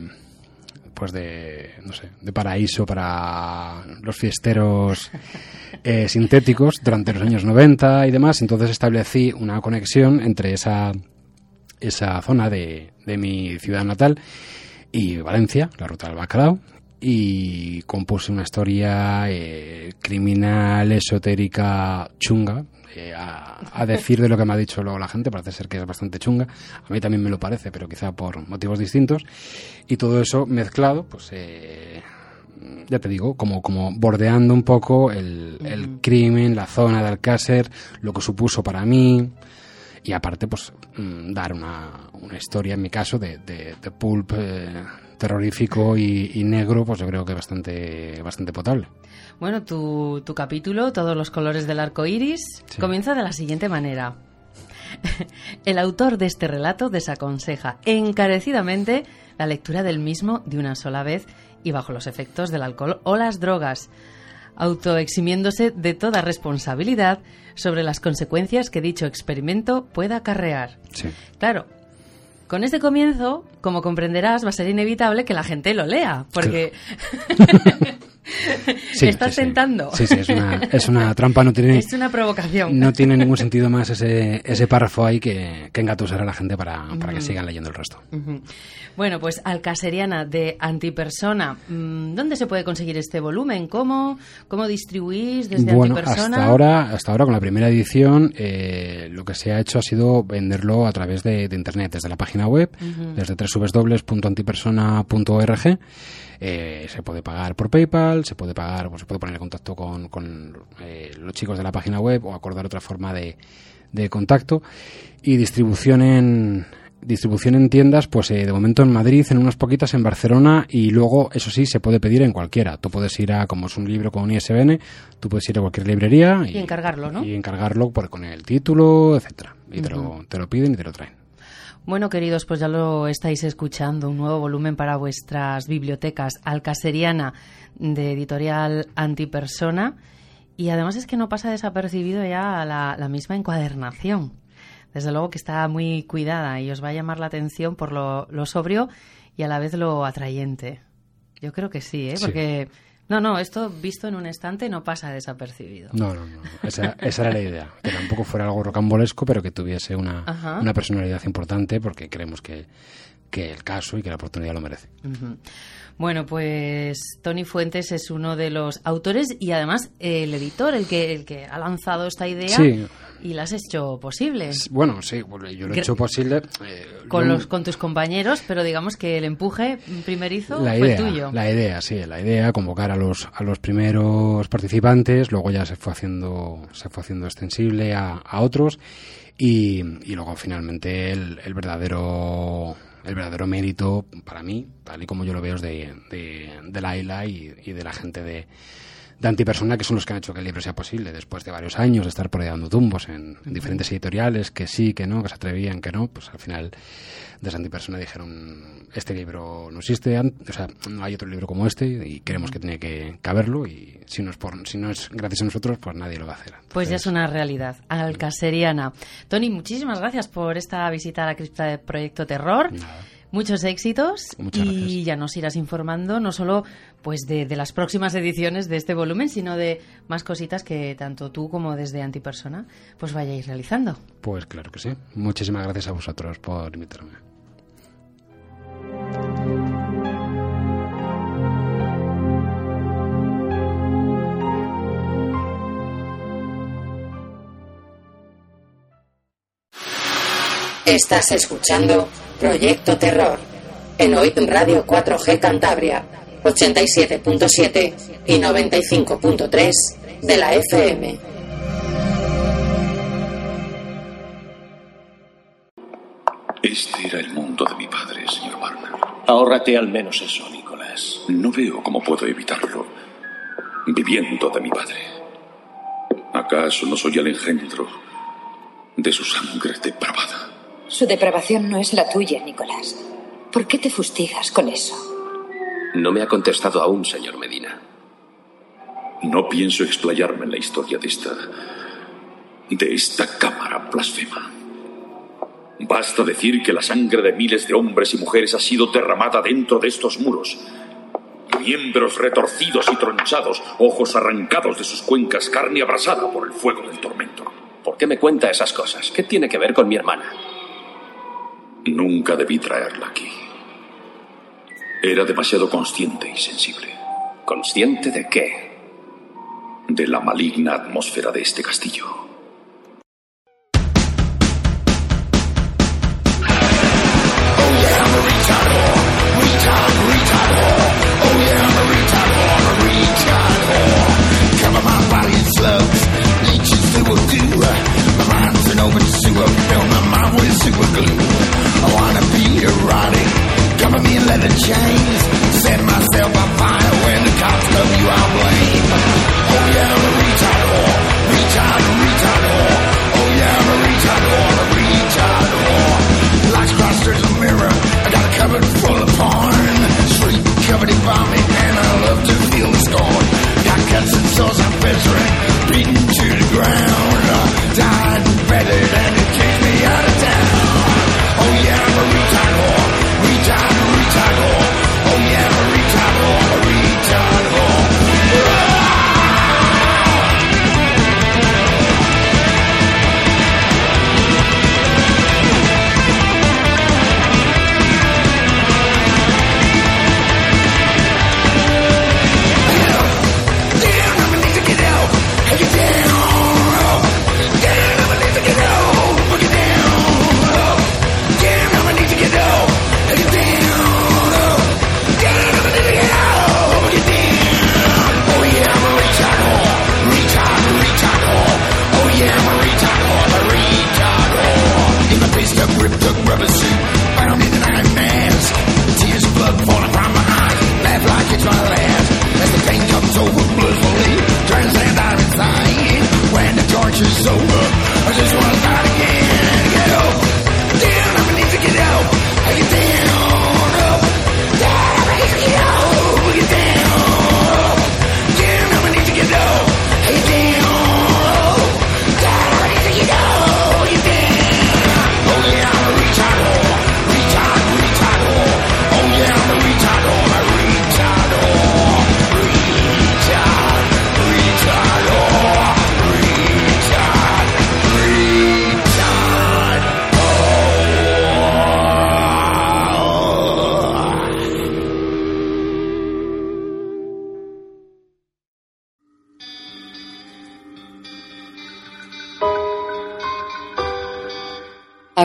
paraíso para los fiesteros sintéticos durante los años 90 y demás. Entonces establecí una conexión entre esa zona de mi ciudad natal y Valencia, la ruta del bacalao, y compuse una historia criminal, esotérica, chunga. A decir de lo que me ha dicho luego la gente, parece ser que es bastante chunga. A mí también me lo parece, pero quizá por motivos distintos. Y todo eso mezclado, pues ya te digo, como bordeando un poco el crimen, la zona de Alcácer, lo que supuso para mí. Y aparte, pues dar una historia, en mi caso, de pulp terrorífico y negro, pues yo creo que bastante potable. Bueno, tu capítulo, Todos los colores del arco iris, comienza de la siguiente manera. El autor de este relato desaconseja encarecidamente la lectura del mismo de una sola vez y bajo los efectos del alcohol o las drogas, autoeximiéndose de toda responsabilidad sobre las consecuencias que dicho experimento pueda acarrear. Sí. Claro, con este comienzo, como comprenderás, va a ser inevitable que la gente lo lea, porque... ¿Estás tentando? Sí, es una trampa, no tiene... Es una provocación. No tiene ningún sentido más ese párrafo ahí que engatusar a la gente para que sigan leyendo el resto. Bueno, pues Alcaseriana de Antipersona. ¿Dónde se puede conseguir este volumen? ¿Cómo distribuís desde Antipersona? Hasta ahora con la primera edición lo que se ha hecho ha sido venderlo a través de internet, desde la página web, desde www.antipersona.org. Se puede pagar por PayPal, se puede poner en contacto con los chicos de la página web o acordar otra forma de contacto, y distribución distribución en tiendas, pues de momento en Madrid, en unas poquitas, en Barcelona, y luego, eso sí, se puede pedir en cualquiera. Tú puedes ir a, como es un libro con un ISBN, tú puedes ir a cualquier librería y encargarlo, ¿no? Y encargarlo con el título, etcétera. Y te lo piden y te lo traen. Bueno, queridos, pues ya lo estáis escuchando, un nuevo volumen para vuestras bibliotecas, Alcaseriana, de editorial Antipersona, y además es que no pasa desapercibido ya la misma encuadernación. Desde luego que está muy cuidada y os va a llamar la atención por lo sobrio y a la vez lo atrayente. Yo creo que sí, ¿eh? Porque... No, esto visto en un estante no pasa desapercibido. No. Esa era la idea. Que tampoco fuera algo rocambolesco, pero que tuviese una personalidad importante, porque creemos que el caso y que la oportunidad lo merece. Uh-huh. Bueno, pues Toni Fuentes es uno de los autores y además el editor, el que ha lanzado esta idea. Sí. Y la has hecho posible. Bueno, sí, yo lo he hecho posible. Con tus compañeros, pero digamos que el empuje primerizo fue tuyo. La idea, convocar a los primeros participantes, luego ya se fue haciendo extensible a otros y luego finalmente el verdadero mérito para mí, tal y como yo lo veo, es de Laila y de la gente de Antipersona, que son los que han hecho que el libro sea posible después de varios años de estar por ahí dando tumbos en diferentes editoriales, que sí, que no, que se atrevían, que no. Pues al final desde Antipersona dijeron, este libro no existe, no hay otro libro como este y creemos que tiene que haberlo, y si no es gracias a nosotros, pues nadie lo va a hacer. Entonces, pues ya es una realidad. Alcaseriana. Toni, muchísimas gracias por esta visita a la cripta de Proyecto Terror. Nada. Muchos éxitos. Muchas gracias. Y ya nos irás informando no solo pues de las próximas ediciones de este volumen, sino de más cositas que tanto tú como desde Antipersona pues vayáis realizando. Pues claro que sí. Muchísimas gracias a vosotros por invitarme. Estás escuchando Proyecto Terror en OIT Radio 4G Cantabria, 87.7 y 95.3 de la FM. Este era el mundo de mi padre, señor Barner. Ahórrate al menos eso, Nicolás. No veo cómo puedo evitarlo, viviendo de mi padre. ¿Acaso no soy el engendro de su sangre depravada? Su depravación no es la tuya, Nicolás. ¿Por qué te fustigas con eso? No me ha contestado aún, señor Medina. No pienso explayarme en la historia de esta cámara blasfema. Basta decir que la sangre de miles de hombres y mujeres ha sido derramada dentro de estos muros. Miembros retorcidos y tronchados, ojos arrancados de sus cuencas, carne abrasada por el fuego del tormento. ¿Por qué me cuenta esas cosas? ¿Qué tiene que ver con mi hermana? Nunca debí traerla aquí. Era demasiado consciente y sensible. ¿Consciente de qué? De la maligna atmósfera de este castillo. I wanna be erotic, cover me in leather chains, set myself on fire. When the cops love you, I'll blame. Oh yeah, I'm a retard, retard, retard.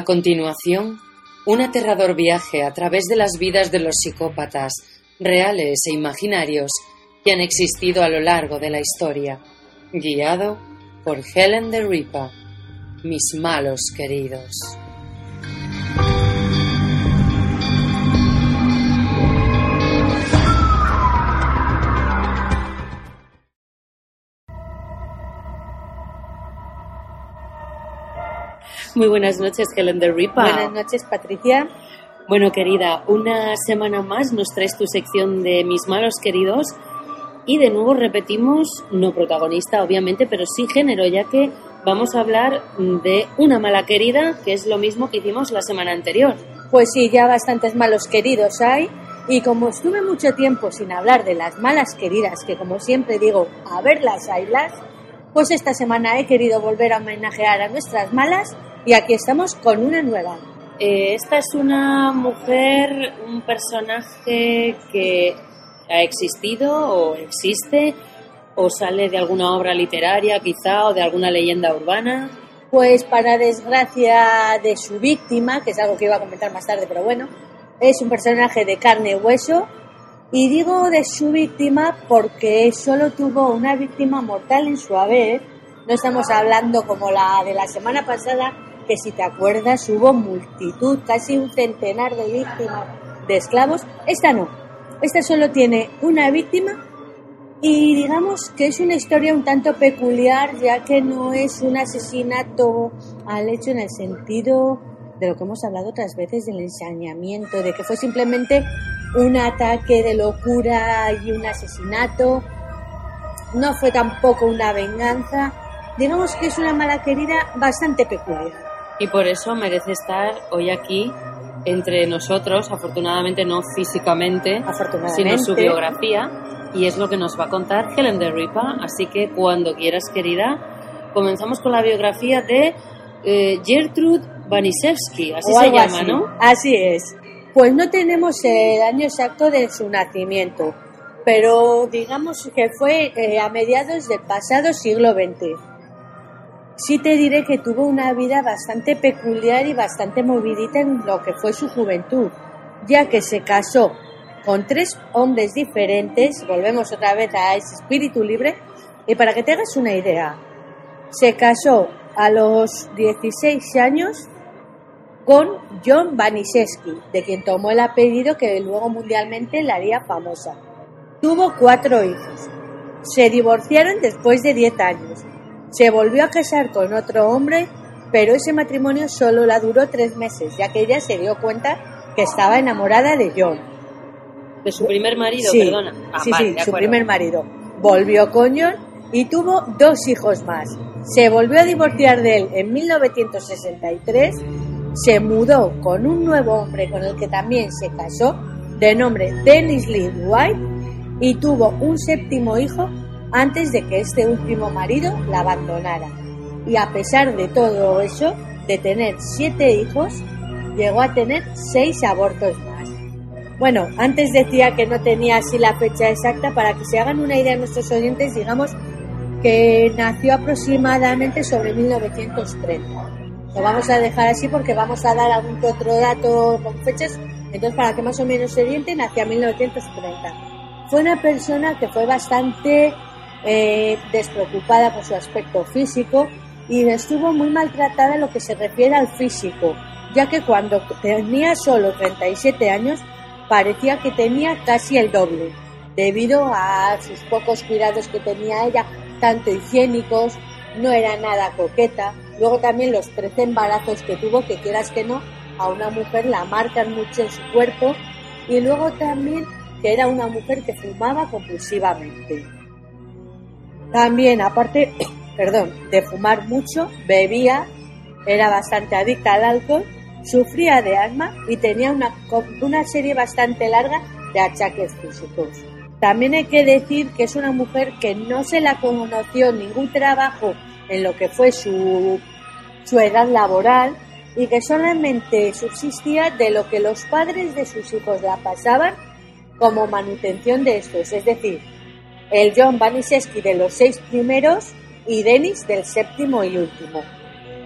continuación, un aterrador viaje a través de las vidas de los psicópatas, reales e imaginarios, que han existido a lo largo de la historia, guiado por Helen the Ripper, mis malos queridos. Muy buenas noches, Helen the Ripper. Buenas noches, Patricia. Bueno, querida, una semana más nos traes tu sección de mis malos queridos y de nuevo repetimos, no protagonista obviamente, pero sí género, ya que vamos a hablar de una mala querida, que es lo mismo que hicimos la semana anterior. Pues sí, ya bastantes malos queridos hay, y como estuve mucho tiempo sin hablar de las malas queridas, que como siempre digo, a verlas, haylas, pues esta semana he querido volver a homenajear a nuestras malas, y aquí estamos con una nueva. Esta es una mujer, un personaje que ha existido o existe o sale de alguna obra literaria quizá o de alguna leyenda urbana. Pues para desgracia de su víctima, que es algo que iba a comentar más tarde, pero bueno, es un personaje de carne y hueso, y digo de su víctima porque solo tuvo una víctima mortal en su haber. No estamos hablando como la de la semana pasada, que si te acuerdas hubo multitud, casi un centenar de víctimas de esclavos. Esta no, esta solo tiene una víctima y digamos que es una historia un tanto peculiar, ya que no es un asesinato al hecho en el sentido de lo que hemos hablado otras veces del ensañamiento, de que fue simplemente un ataque de locura y un asesinato. No fue tampoco una venganza, digamos que es una mala querida bastante peculiar. Y por eso merece estar hoy aquí entre nosotros, afortunadamente no físicamente, sino su biografía, y es lo que nos va a contar Helen the Ripper. Así que cuando quieras, querida, comenzamos con la biografía de Gertrude Baniszewski, así se llama, así, ¿no? Así es. Pues no tenemos el año exacto de su nacimiento, pero digamos que fue a mediados del pasado siglo XX. Sí te diré que tuvo una vida bastante peculiar y bastante movidita en lo que fue su juventud, ya que se casó con 3 hombres diferentes, volvemos otra vez a ese espíritu libre, y para que te hagas una idea, se casó a los 16 años con John Baniszewski, de quien tomó el apellido que luego mundialmente la haría famosa. Tuvo 4 hijos, se divorciaron después de 10 años. Se volvió a casar con otro hombre, pero ese matrimonio solo la duró 3 meses, ya que ella se dio cuenta que estaba enamorada de John. ¿De su primer marido, sí, perdona? Sí, su primer marido. Volvió con John y tuvo 2 hijos más. Se volvió a divorciar de él en 1963, se mudó con un nuevo hombre con el que también se casó, de nombre Dennis Lee White, y tuvo un 7º hijo antes de que este último marido la abandonara. Y a pesar de todo eso, de tener 7 hijos, llegó a tener 6 abortos más. Bueno, antes decía que no tenía así la fecha exacta, para que se hagan una idea nuestros oyentes, digamos que nació aproximadamente sobre 1930. Lo vamos a dejar así porque vamos a dar algún que otro dato con fechas, entonces para que más o menos se oriente, nació en 1930. Fue una persona que fue bastante despreocupada por su aspecto físico y estuvo muy maltratada en lo que se refiere al físico, ya que cuando tenía solo 37 años parecía que tenía casi el doble, debido a sus pocos cuidados que tenía ella, tanto higiénicos, no era nada coqueta. Luego también los 13 embarazos que tuvo, que quieras que no, a una mujer la marcan mucho en su cuerpo, y luego también que era una mujer que fumaba compulsivamente. También, aparte, de fumar mucho, bebía, era bastante adicta al alcohol, sufría de asma y tenía una serie bastante larga de achaques físicos. También hay que decir que es una mujer que no se la conoció ningún trabajo en lo que fue su edad laboral, y que solamente subsistía de lo que los padres de sus hijos la pasaban como manutención de estos, es decir, el John Baniszewski de los 6 primeros y Dennis del 7º y último.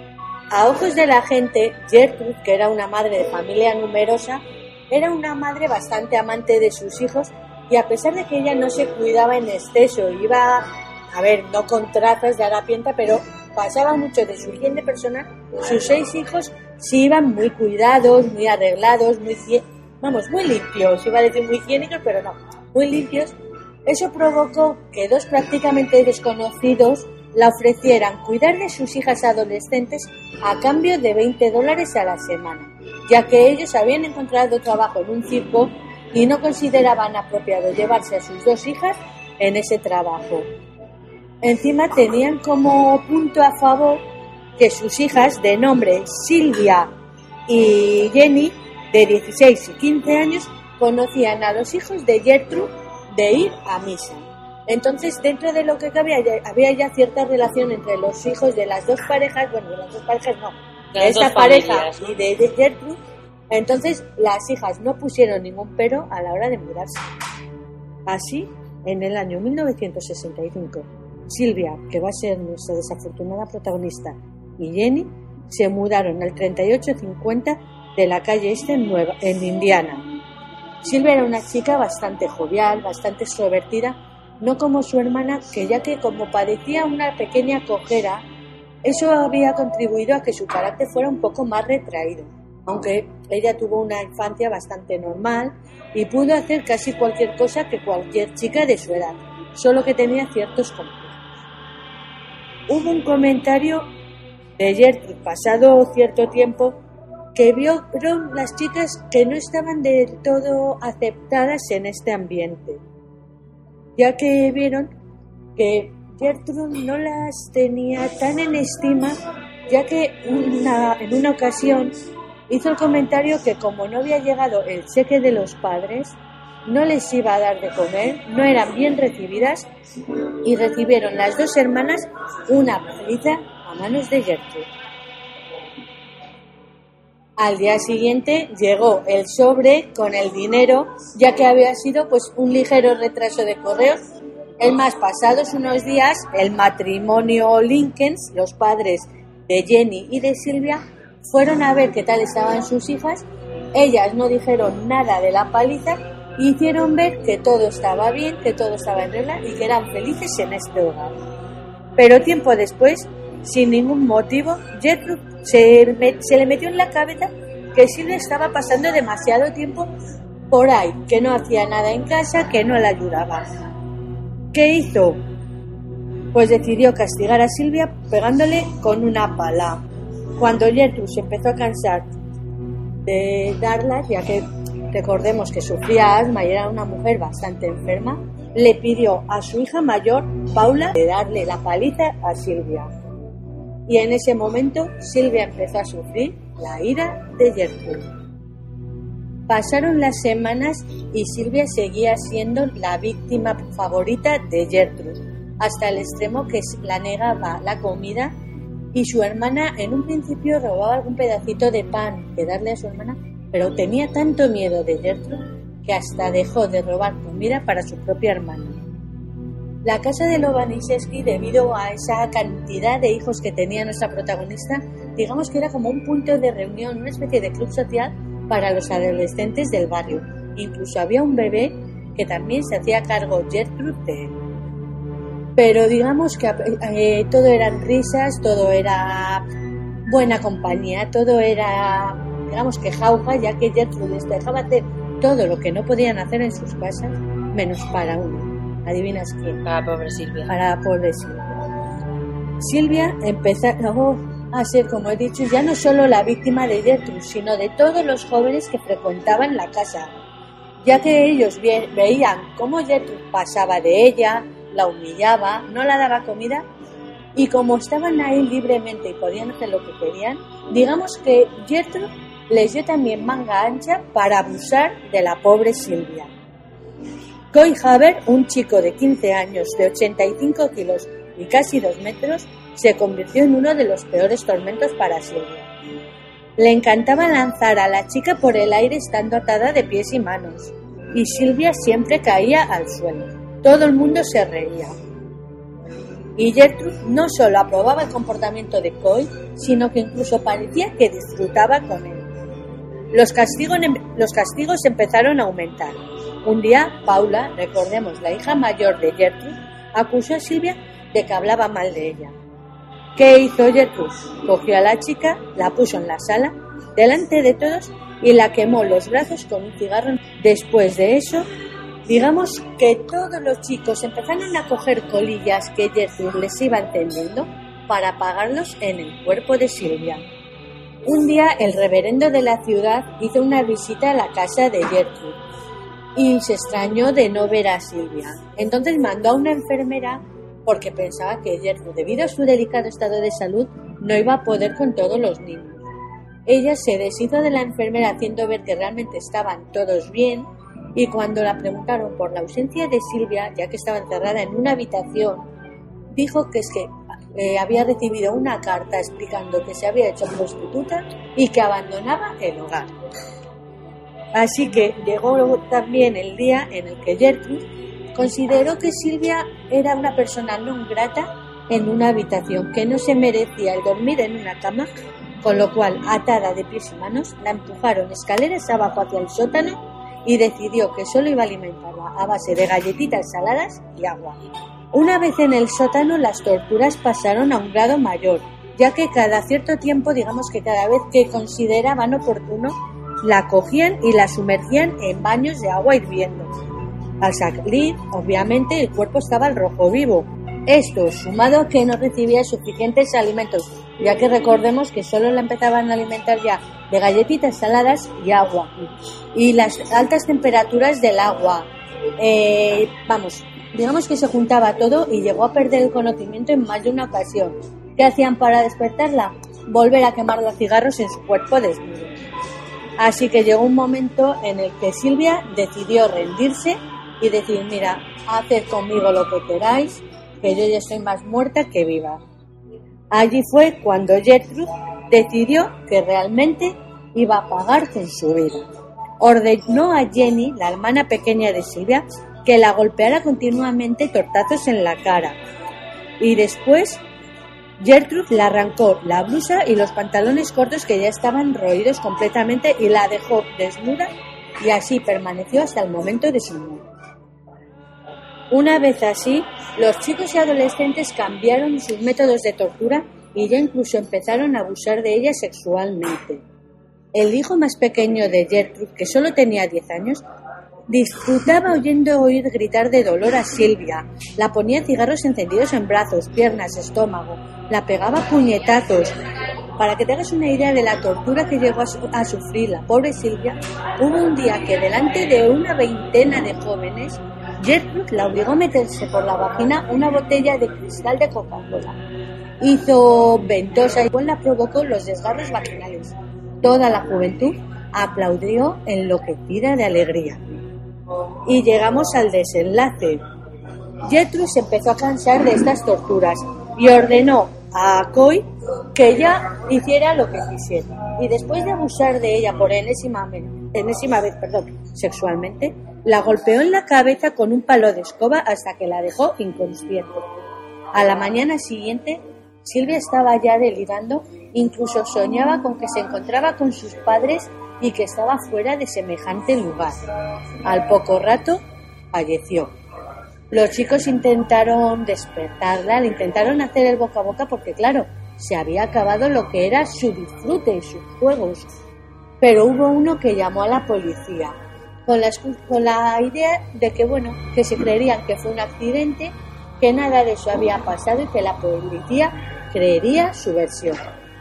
A ojos de la gente, Gertrude, que era una madre de familia numerosa, era una madre bastante amante de sus hijos, y a pesar de que ella no se cuidaba en exceso, iba, a ver, no con trazas de harapienta, pero pasaba mucho de su higiene personal, sus 6 hijos sí iban muy cuidados, muy arreglados, muy limpios, iba a decir muy higiénicos, pero no, muy limpios. Eso provocó que 2 prácticamente desconocidos la ofrecieran cuidar de sus hijas adolescentes a cambio de $20 a la semana, ya que ellos habían encontrado trabajo en un circo y no consideraban apropiado llevarse a sus 2 hijas en ese trabajo. Encima tenían como punto a favor que sus hijas, de nombre Sylvia y Jenny, de 16 y 15 años, conocían a los hijos de Gertrude de ir a misa. Entonces, dentro de lo que cabía, había ya cierta relación entre los hijos de las 2 parejas, bueno, de las 2 parejas no, de esta pareja y de Gertrude. Entonces, las hijas no pusieron ningún pero a la hora de mudarse. Así, en el año 1965, Sylvia, que va a ser nuestra desafortunada protagonista, y Jenny se mudaron al 3850 de la calle Este en Indiana. Sylvia era una chica bastante jovial, bastante extrovertida, no como su hermana, que ya que como padecía una pequeña cojera, eso había contribuido a que su carácter fuera un poco más retraído, aunque ella tuvo una infancia bastante normal y pudo hacer casi cualquier cosa que cualquier chica de su edad, solo que tenía ciertos complejos. Hubo un comentario de Gertrude pasado cierto tiempo que vieron las chicas que no estaban del todo aceptadas en este ambiente, ya que vieron que Gertrude no las tenía tan en estima, ya que en una ocasión hizo el comentario que como no había llegado el cheque de los padres, no les iba a dar de comer, no eran bien recibidas y recibieron las 2 hermanas una paliza a manos de Gertrude. Al día siguiente llegó el sobre con el dinero, ya que había sido pues un ligero retraso de correos. El más pasados unos días, el matrimonio Lincolns, los padres de Jenny y de Sylvia, fueron a ver qué tal estaban sus hijas. Ellas no dijeron nada de la paliza y hicieron ver que todo estaba bien, que todo estaba en regla y que eran felices en este hogar. Pero tiempo después, sin ningún motivo, Gertrude se le metió en la cabeza que Sylvia estaba pasando demasiado tiempo por ahí, que no hacía nada en casa, que no la ayudaba. ¿Qué hizo? Pues decidió castigar a Sylvia pegándole con una pala. Cuando Gertrude se empezó a cansar de darlas, ya que recordemos que sufría asma y era una mujer bastante enferma, le pidió a su hija mayor, Paula, de darle la paliza a Sylvia. Y en ese momento Sylvia empezó a sufrir la ira de Gertrude. Pasaron las semanas y Sylvia seguía siendo la víctima favorita de Gertrude, hasta el extremo que la negaba la comida y su hermana en un principio robaba algún pedacito de pan que darle a su hermana, pero tenía tanto miedo de Gertrude que hasta dejó de robar comida para su propia hermana. La casa de Lobaniszewski, debido a esa cantidad de hijos que tenía nuestra protagonista, digamos que era como un punto de reunión, una especie de club social para los adolescentes del barrio. Incluso había un bebé que también se hacía cargo Gertrude de él. Pero digamos que todo eran risas, todo era buena compañía, todo era, digamos que jauja, ya que Gertrude les dejaba hacer todo lo que no podían hacer en sus casas, menos para uno. ¿Adivinas quién? Para pobre Sylvia. Para pobre Sylvia. Sylvia empezó a ser, como he dicho, ya no solo la víctima de Gertrude, sino de todos los jóvenes que frecuentaban la casa, ya que ellos veían cómo Gertrude pasaba de ella, la humillaba, no la daba comida, y como estaban ahí libremente y podían hacer lo que querían, digamos que Gertrude les dio también manga ancha para abusar de la pobre Sylvia. Coy Haber, un chico de 15 años, de 85 kilos y casi 2 metros, se convirtió en uno de los peores tormentos para Sylvia. Le encantaba lanzar a la chica por el aire estando atada de pies y manos, y Sylvia siempre caía al suelo. Todo el mundo se reía. Y Gertrude no solo aprobaba el comportamiento de Coy, sino que incluso parecía que disfrutaba con él. Los castigos empezaron a aumentar. Un día, Paula, recordemos la hija mayor de Gertrude, acusó a Silvia de que hablaba mal de ella. ¿Qué hizo Gertrude? Cogió a la chica, la puso en la sala, delante de todos, y la quemó los brazos con un cigarro. Después de eso, digamos que todos los chicos empezaron a coger colillas que Gertrude les iba encendiendo para apagarlos en el cuerpo de Silvia. Un día el reverendo de la ciudad hizo una visita a la casa de Gertrude y se extrañó de no ver a Silvia. Entonces mandó a una enfermera porque pensaba que Gertrude, debido a su delicado estado de salud, no iba a poder con todos los niños. Ella se deshizo de la enfermera haciendo ver que realmente estaban todos bien, y cuando la preguntaron por la ausencia de Silvia, ya que estaba encerrada en una habitación, dijo que es que había recibido una carta explicando que se había hecho prostituta y que abandonaba el hogar. Así que llegó también el día en el que Gertrude consideró que Silvia era una persona no grata en una habitación, que no se merecía el dormir en una cama, con lo cual, atada de pies y manos, la empujaron escaleras abajo hacia el sótano y decidió que solo iba a alimentarla a base de galletitas saladas y agua. Una vez en el sótano, las torturas pasaron a un grado mayor, ya que cada cierto tiempo, digamos que cada vez que consideraban oportuno, la cogían y la sumergían en baños de agua hirviendo. Al salir, obviamente, el cuerpo estaba al rojo vivo. Esto, sumado a que no recibía suficientes alimentos, ya que recordemos que solo la empezaban a alimentar ya de galletitas saladas y agua. Y las altas temperaturas del agua. Digamos que se juntaba todo y llegó a perder el conocimiento en más de una ocasión. ¿Qué hacían para despertarla? Volver a quemar los cigarros en su cuerpo desnudo. Así que llegó un momento en el que Silvia decidió rendirse y decir: mira, haced conmigo lo que queráis, que yo ya estoy más muerta que viva. Allí fue cuando Gertrude decidió que realmente iba a pagar con su vida. Ordenó a Jenny, la hermana pequeña de Silvia, que la golpeara continuamente tortazos en la cara. Y después Gertrude le arrancó la blusa y los pantalones cortos, que ya estaban roídos completamente, y la dejó desnuda, y así permaneció hasta el momento de su muerte. Una vez así, los chicos y adolescentes cambiaron sus métodos de tortura y ya incluso empezaron a abusar de ella sexualmente. El hijo más pequeño de Gertrude, que solo tenía 10 años, disfrutaba oír gritar de dolor a Silvia. La ponía cigarros encendidos en brazos, piernas, estómago. La pegaba puñetazos. Para que te hagas una idea de la tortura que llegó a sufrir la pobre Silvia, hubo un día que delante de una veintena de jóvenes, Gertrude la obligó a meterse por la vagina una botella de cristal de Coca-Cola. Hizo ventosa y la provocó los desgarros vaginales. Toda la juventud aplaudió enloquecida de alegría. Y llegamos al desenlace. Gertrude se empezó a cansar de estas torturas y ordenó a Coy que ella hiciera lo que quisiera. Y después de abusar de ella por enésima vez, sexualmente, la golpeó en la cabeza con un palo de escoba hasta que la dejó inconsciente. A la mañana siguiente, Silvia estaba ya delirando, incluso soñaba con que se encontraba con sus padres y que estaba fuera de semejante lugar. Al poco rato, falleció. Los chicos intentaron despertarla, le intentaron hacer el boca a boca porque, claro, se había acabado lo que era su disfrute y sus juegos. Pero hubo uno que llamó a la policía, con la idea de que se creerían que fue un accidente, que nada de eso había pasado y que la policía creería su versión.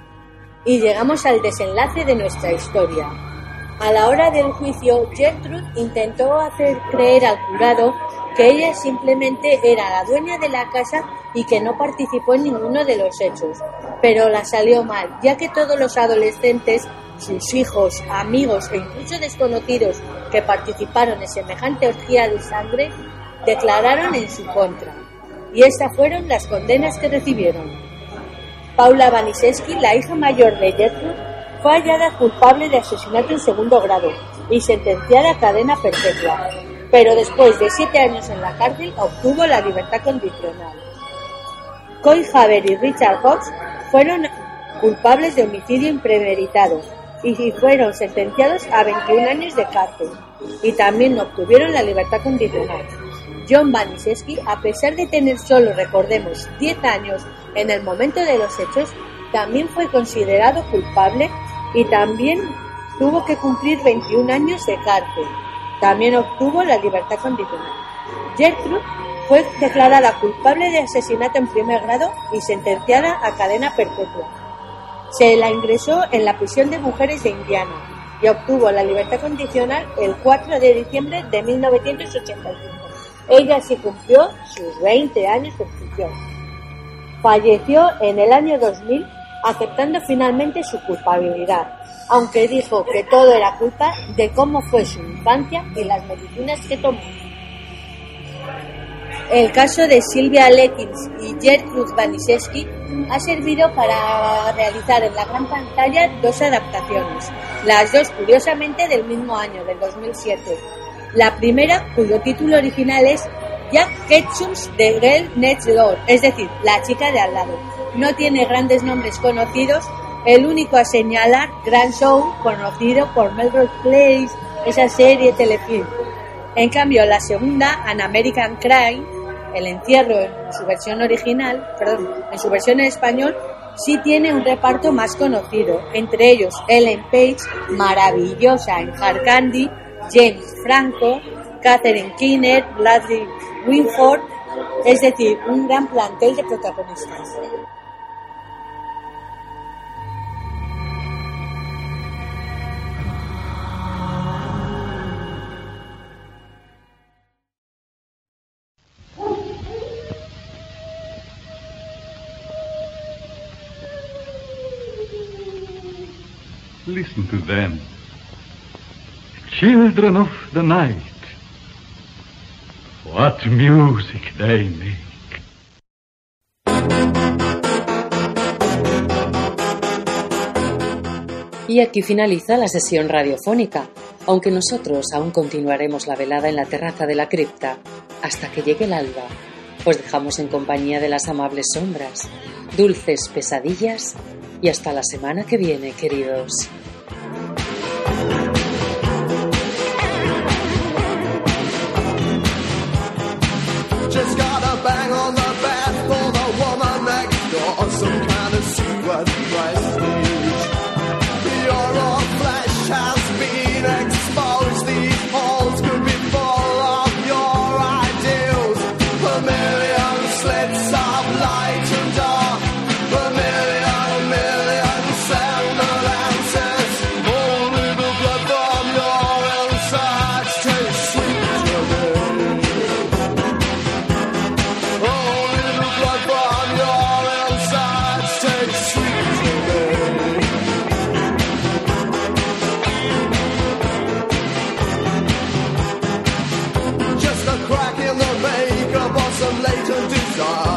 Y llegamos al desenlace de nuestra historia. A la hora del juicio, Gertrude intentó hacer creer al jurado que ella simplemente era la dueña de la casa y que no participó en ninguno de los hechos. Pero la salió mal, ya que todos los adolescentes, sus hijos, amigos e incluso desconocidos que participaron en semejante orgía de sangre, declararon en su contra. Y estas fueron las condenas que recibieron. Paula Vaniszewski, la hija mayor de Gertrude, fue hallada culpable de asesinato en segundo grado y sentenciada a cadena perpetua, pero después de 7 años en la cárcel obtuvo la libertad condicional. Coy Haber y Richard Hawkes fueron culpables de homicidio impremeditado y fueron sentenciados a 21 años de cárcel, y también obtuvieron la libertad condicional. John Baniszewski, a pesar de tener solo, recordemos, 10 años en el momento de los hechos, también fue considerado culpable y también tuvo que cumplir 21 años de cárcel. También obtuvo la libertad condicional. Gertrude fue declarada culpable de asesinato en primer grado y sentenciada a cadena perpetua. Se la ingresó en la prisión de mujeres de Indiana y obtuvo la libertad condicional el 4 de diciembre de 1985. Ella sí cumplió sus 20 años de prisión. Falleció en el año 2000 aceptando finalmente su culpabilidad, aunque dijo que todo era culpa de cómo fue su infancia y las medicinas que tomó. El caso de Sylvia Likens y Gertrude Baniszewski ha servido para realizar en la gran pantalla 2 adaptaciones, las 2 curiosamente del mismo año, del 2007. La primera, cuyo título original es Jack Ketchum's The Girl Next Door, es decir, La chica de al lado. No tiene grandes nombres conocidos, el único a señalar Grand Show, conocido por Melrose Place, esa serie telefilm. En cambio, la segunda, An American Crime, El encierro en su versión original, en su versión en español, sí tiene un reparto más conocido, entre ellos Ellen Page, maravillosa en Hard Candy, James Franco, Catherine Keener, Bradley Winford, es decir, un gran plantel de protagonistas. Listen to them. Children of the night. What music they make. Y aquí finaliza la sesión radiofónica, aunque nosotros aún continuaremos la velada en la terraza de la cripta hasta que llegue el alba. Os dejamos en compañía de las amables sombras, dulces pesadillas y hasta la semana que viene, queridos. Just got a bang on the bed for the woman next door. Some kind of secret prestige. Your old flesh has been exposed. These holes could be full of your ideals. A million slits of light and dark. A million semblances. Only the blood from your insides tastes sweet to me. Only the blood from your insides tastes sweet to me. Just a crack in the makeup or some latent desire.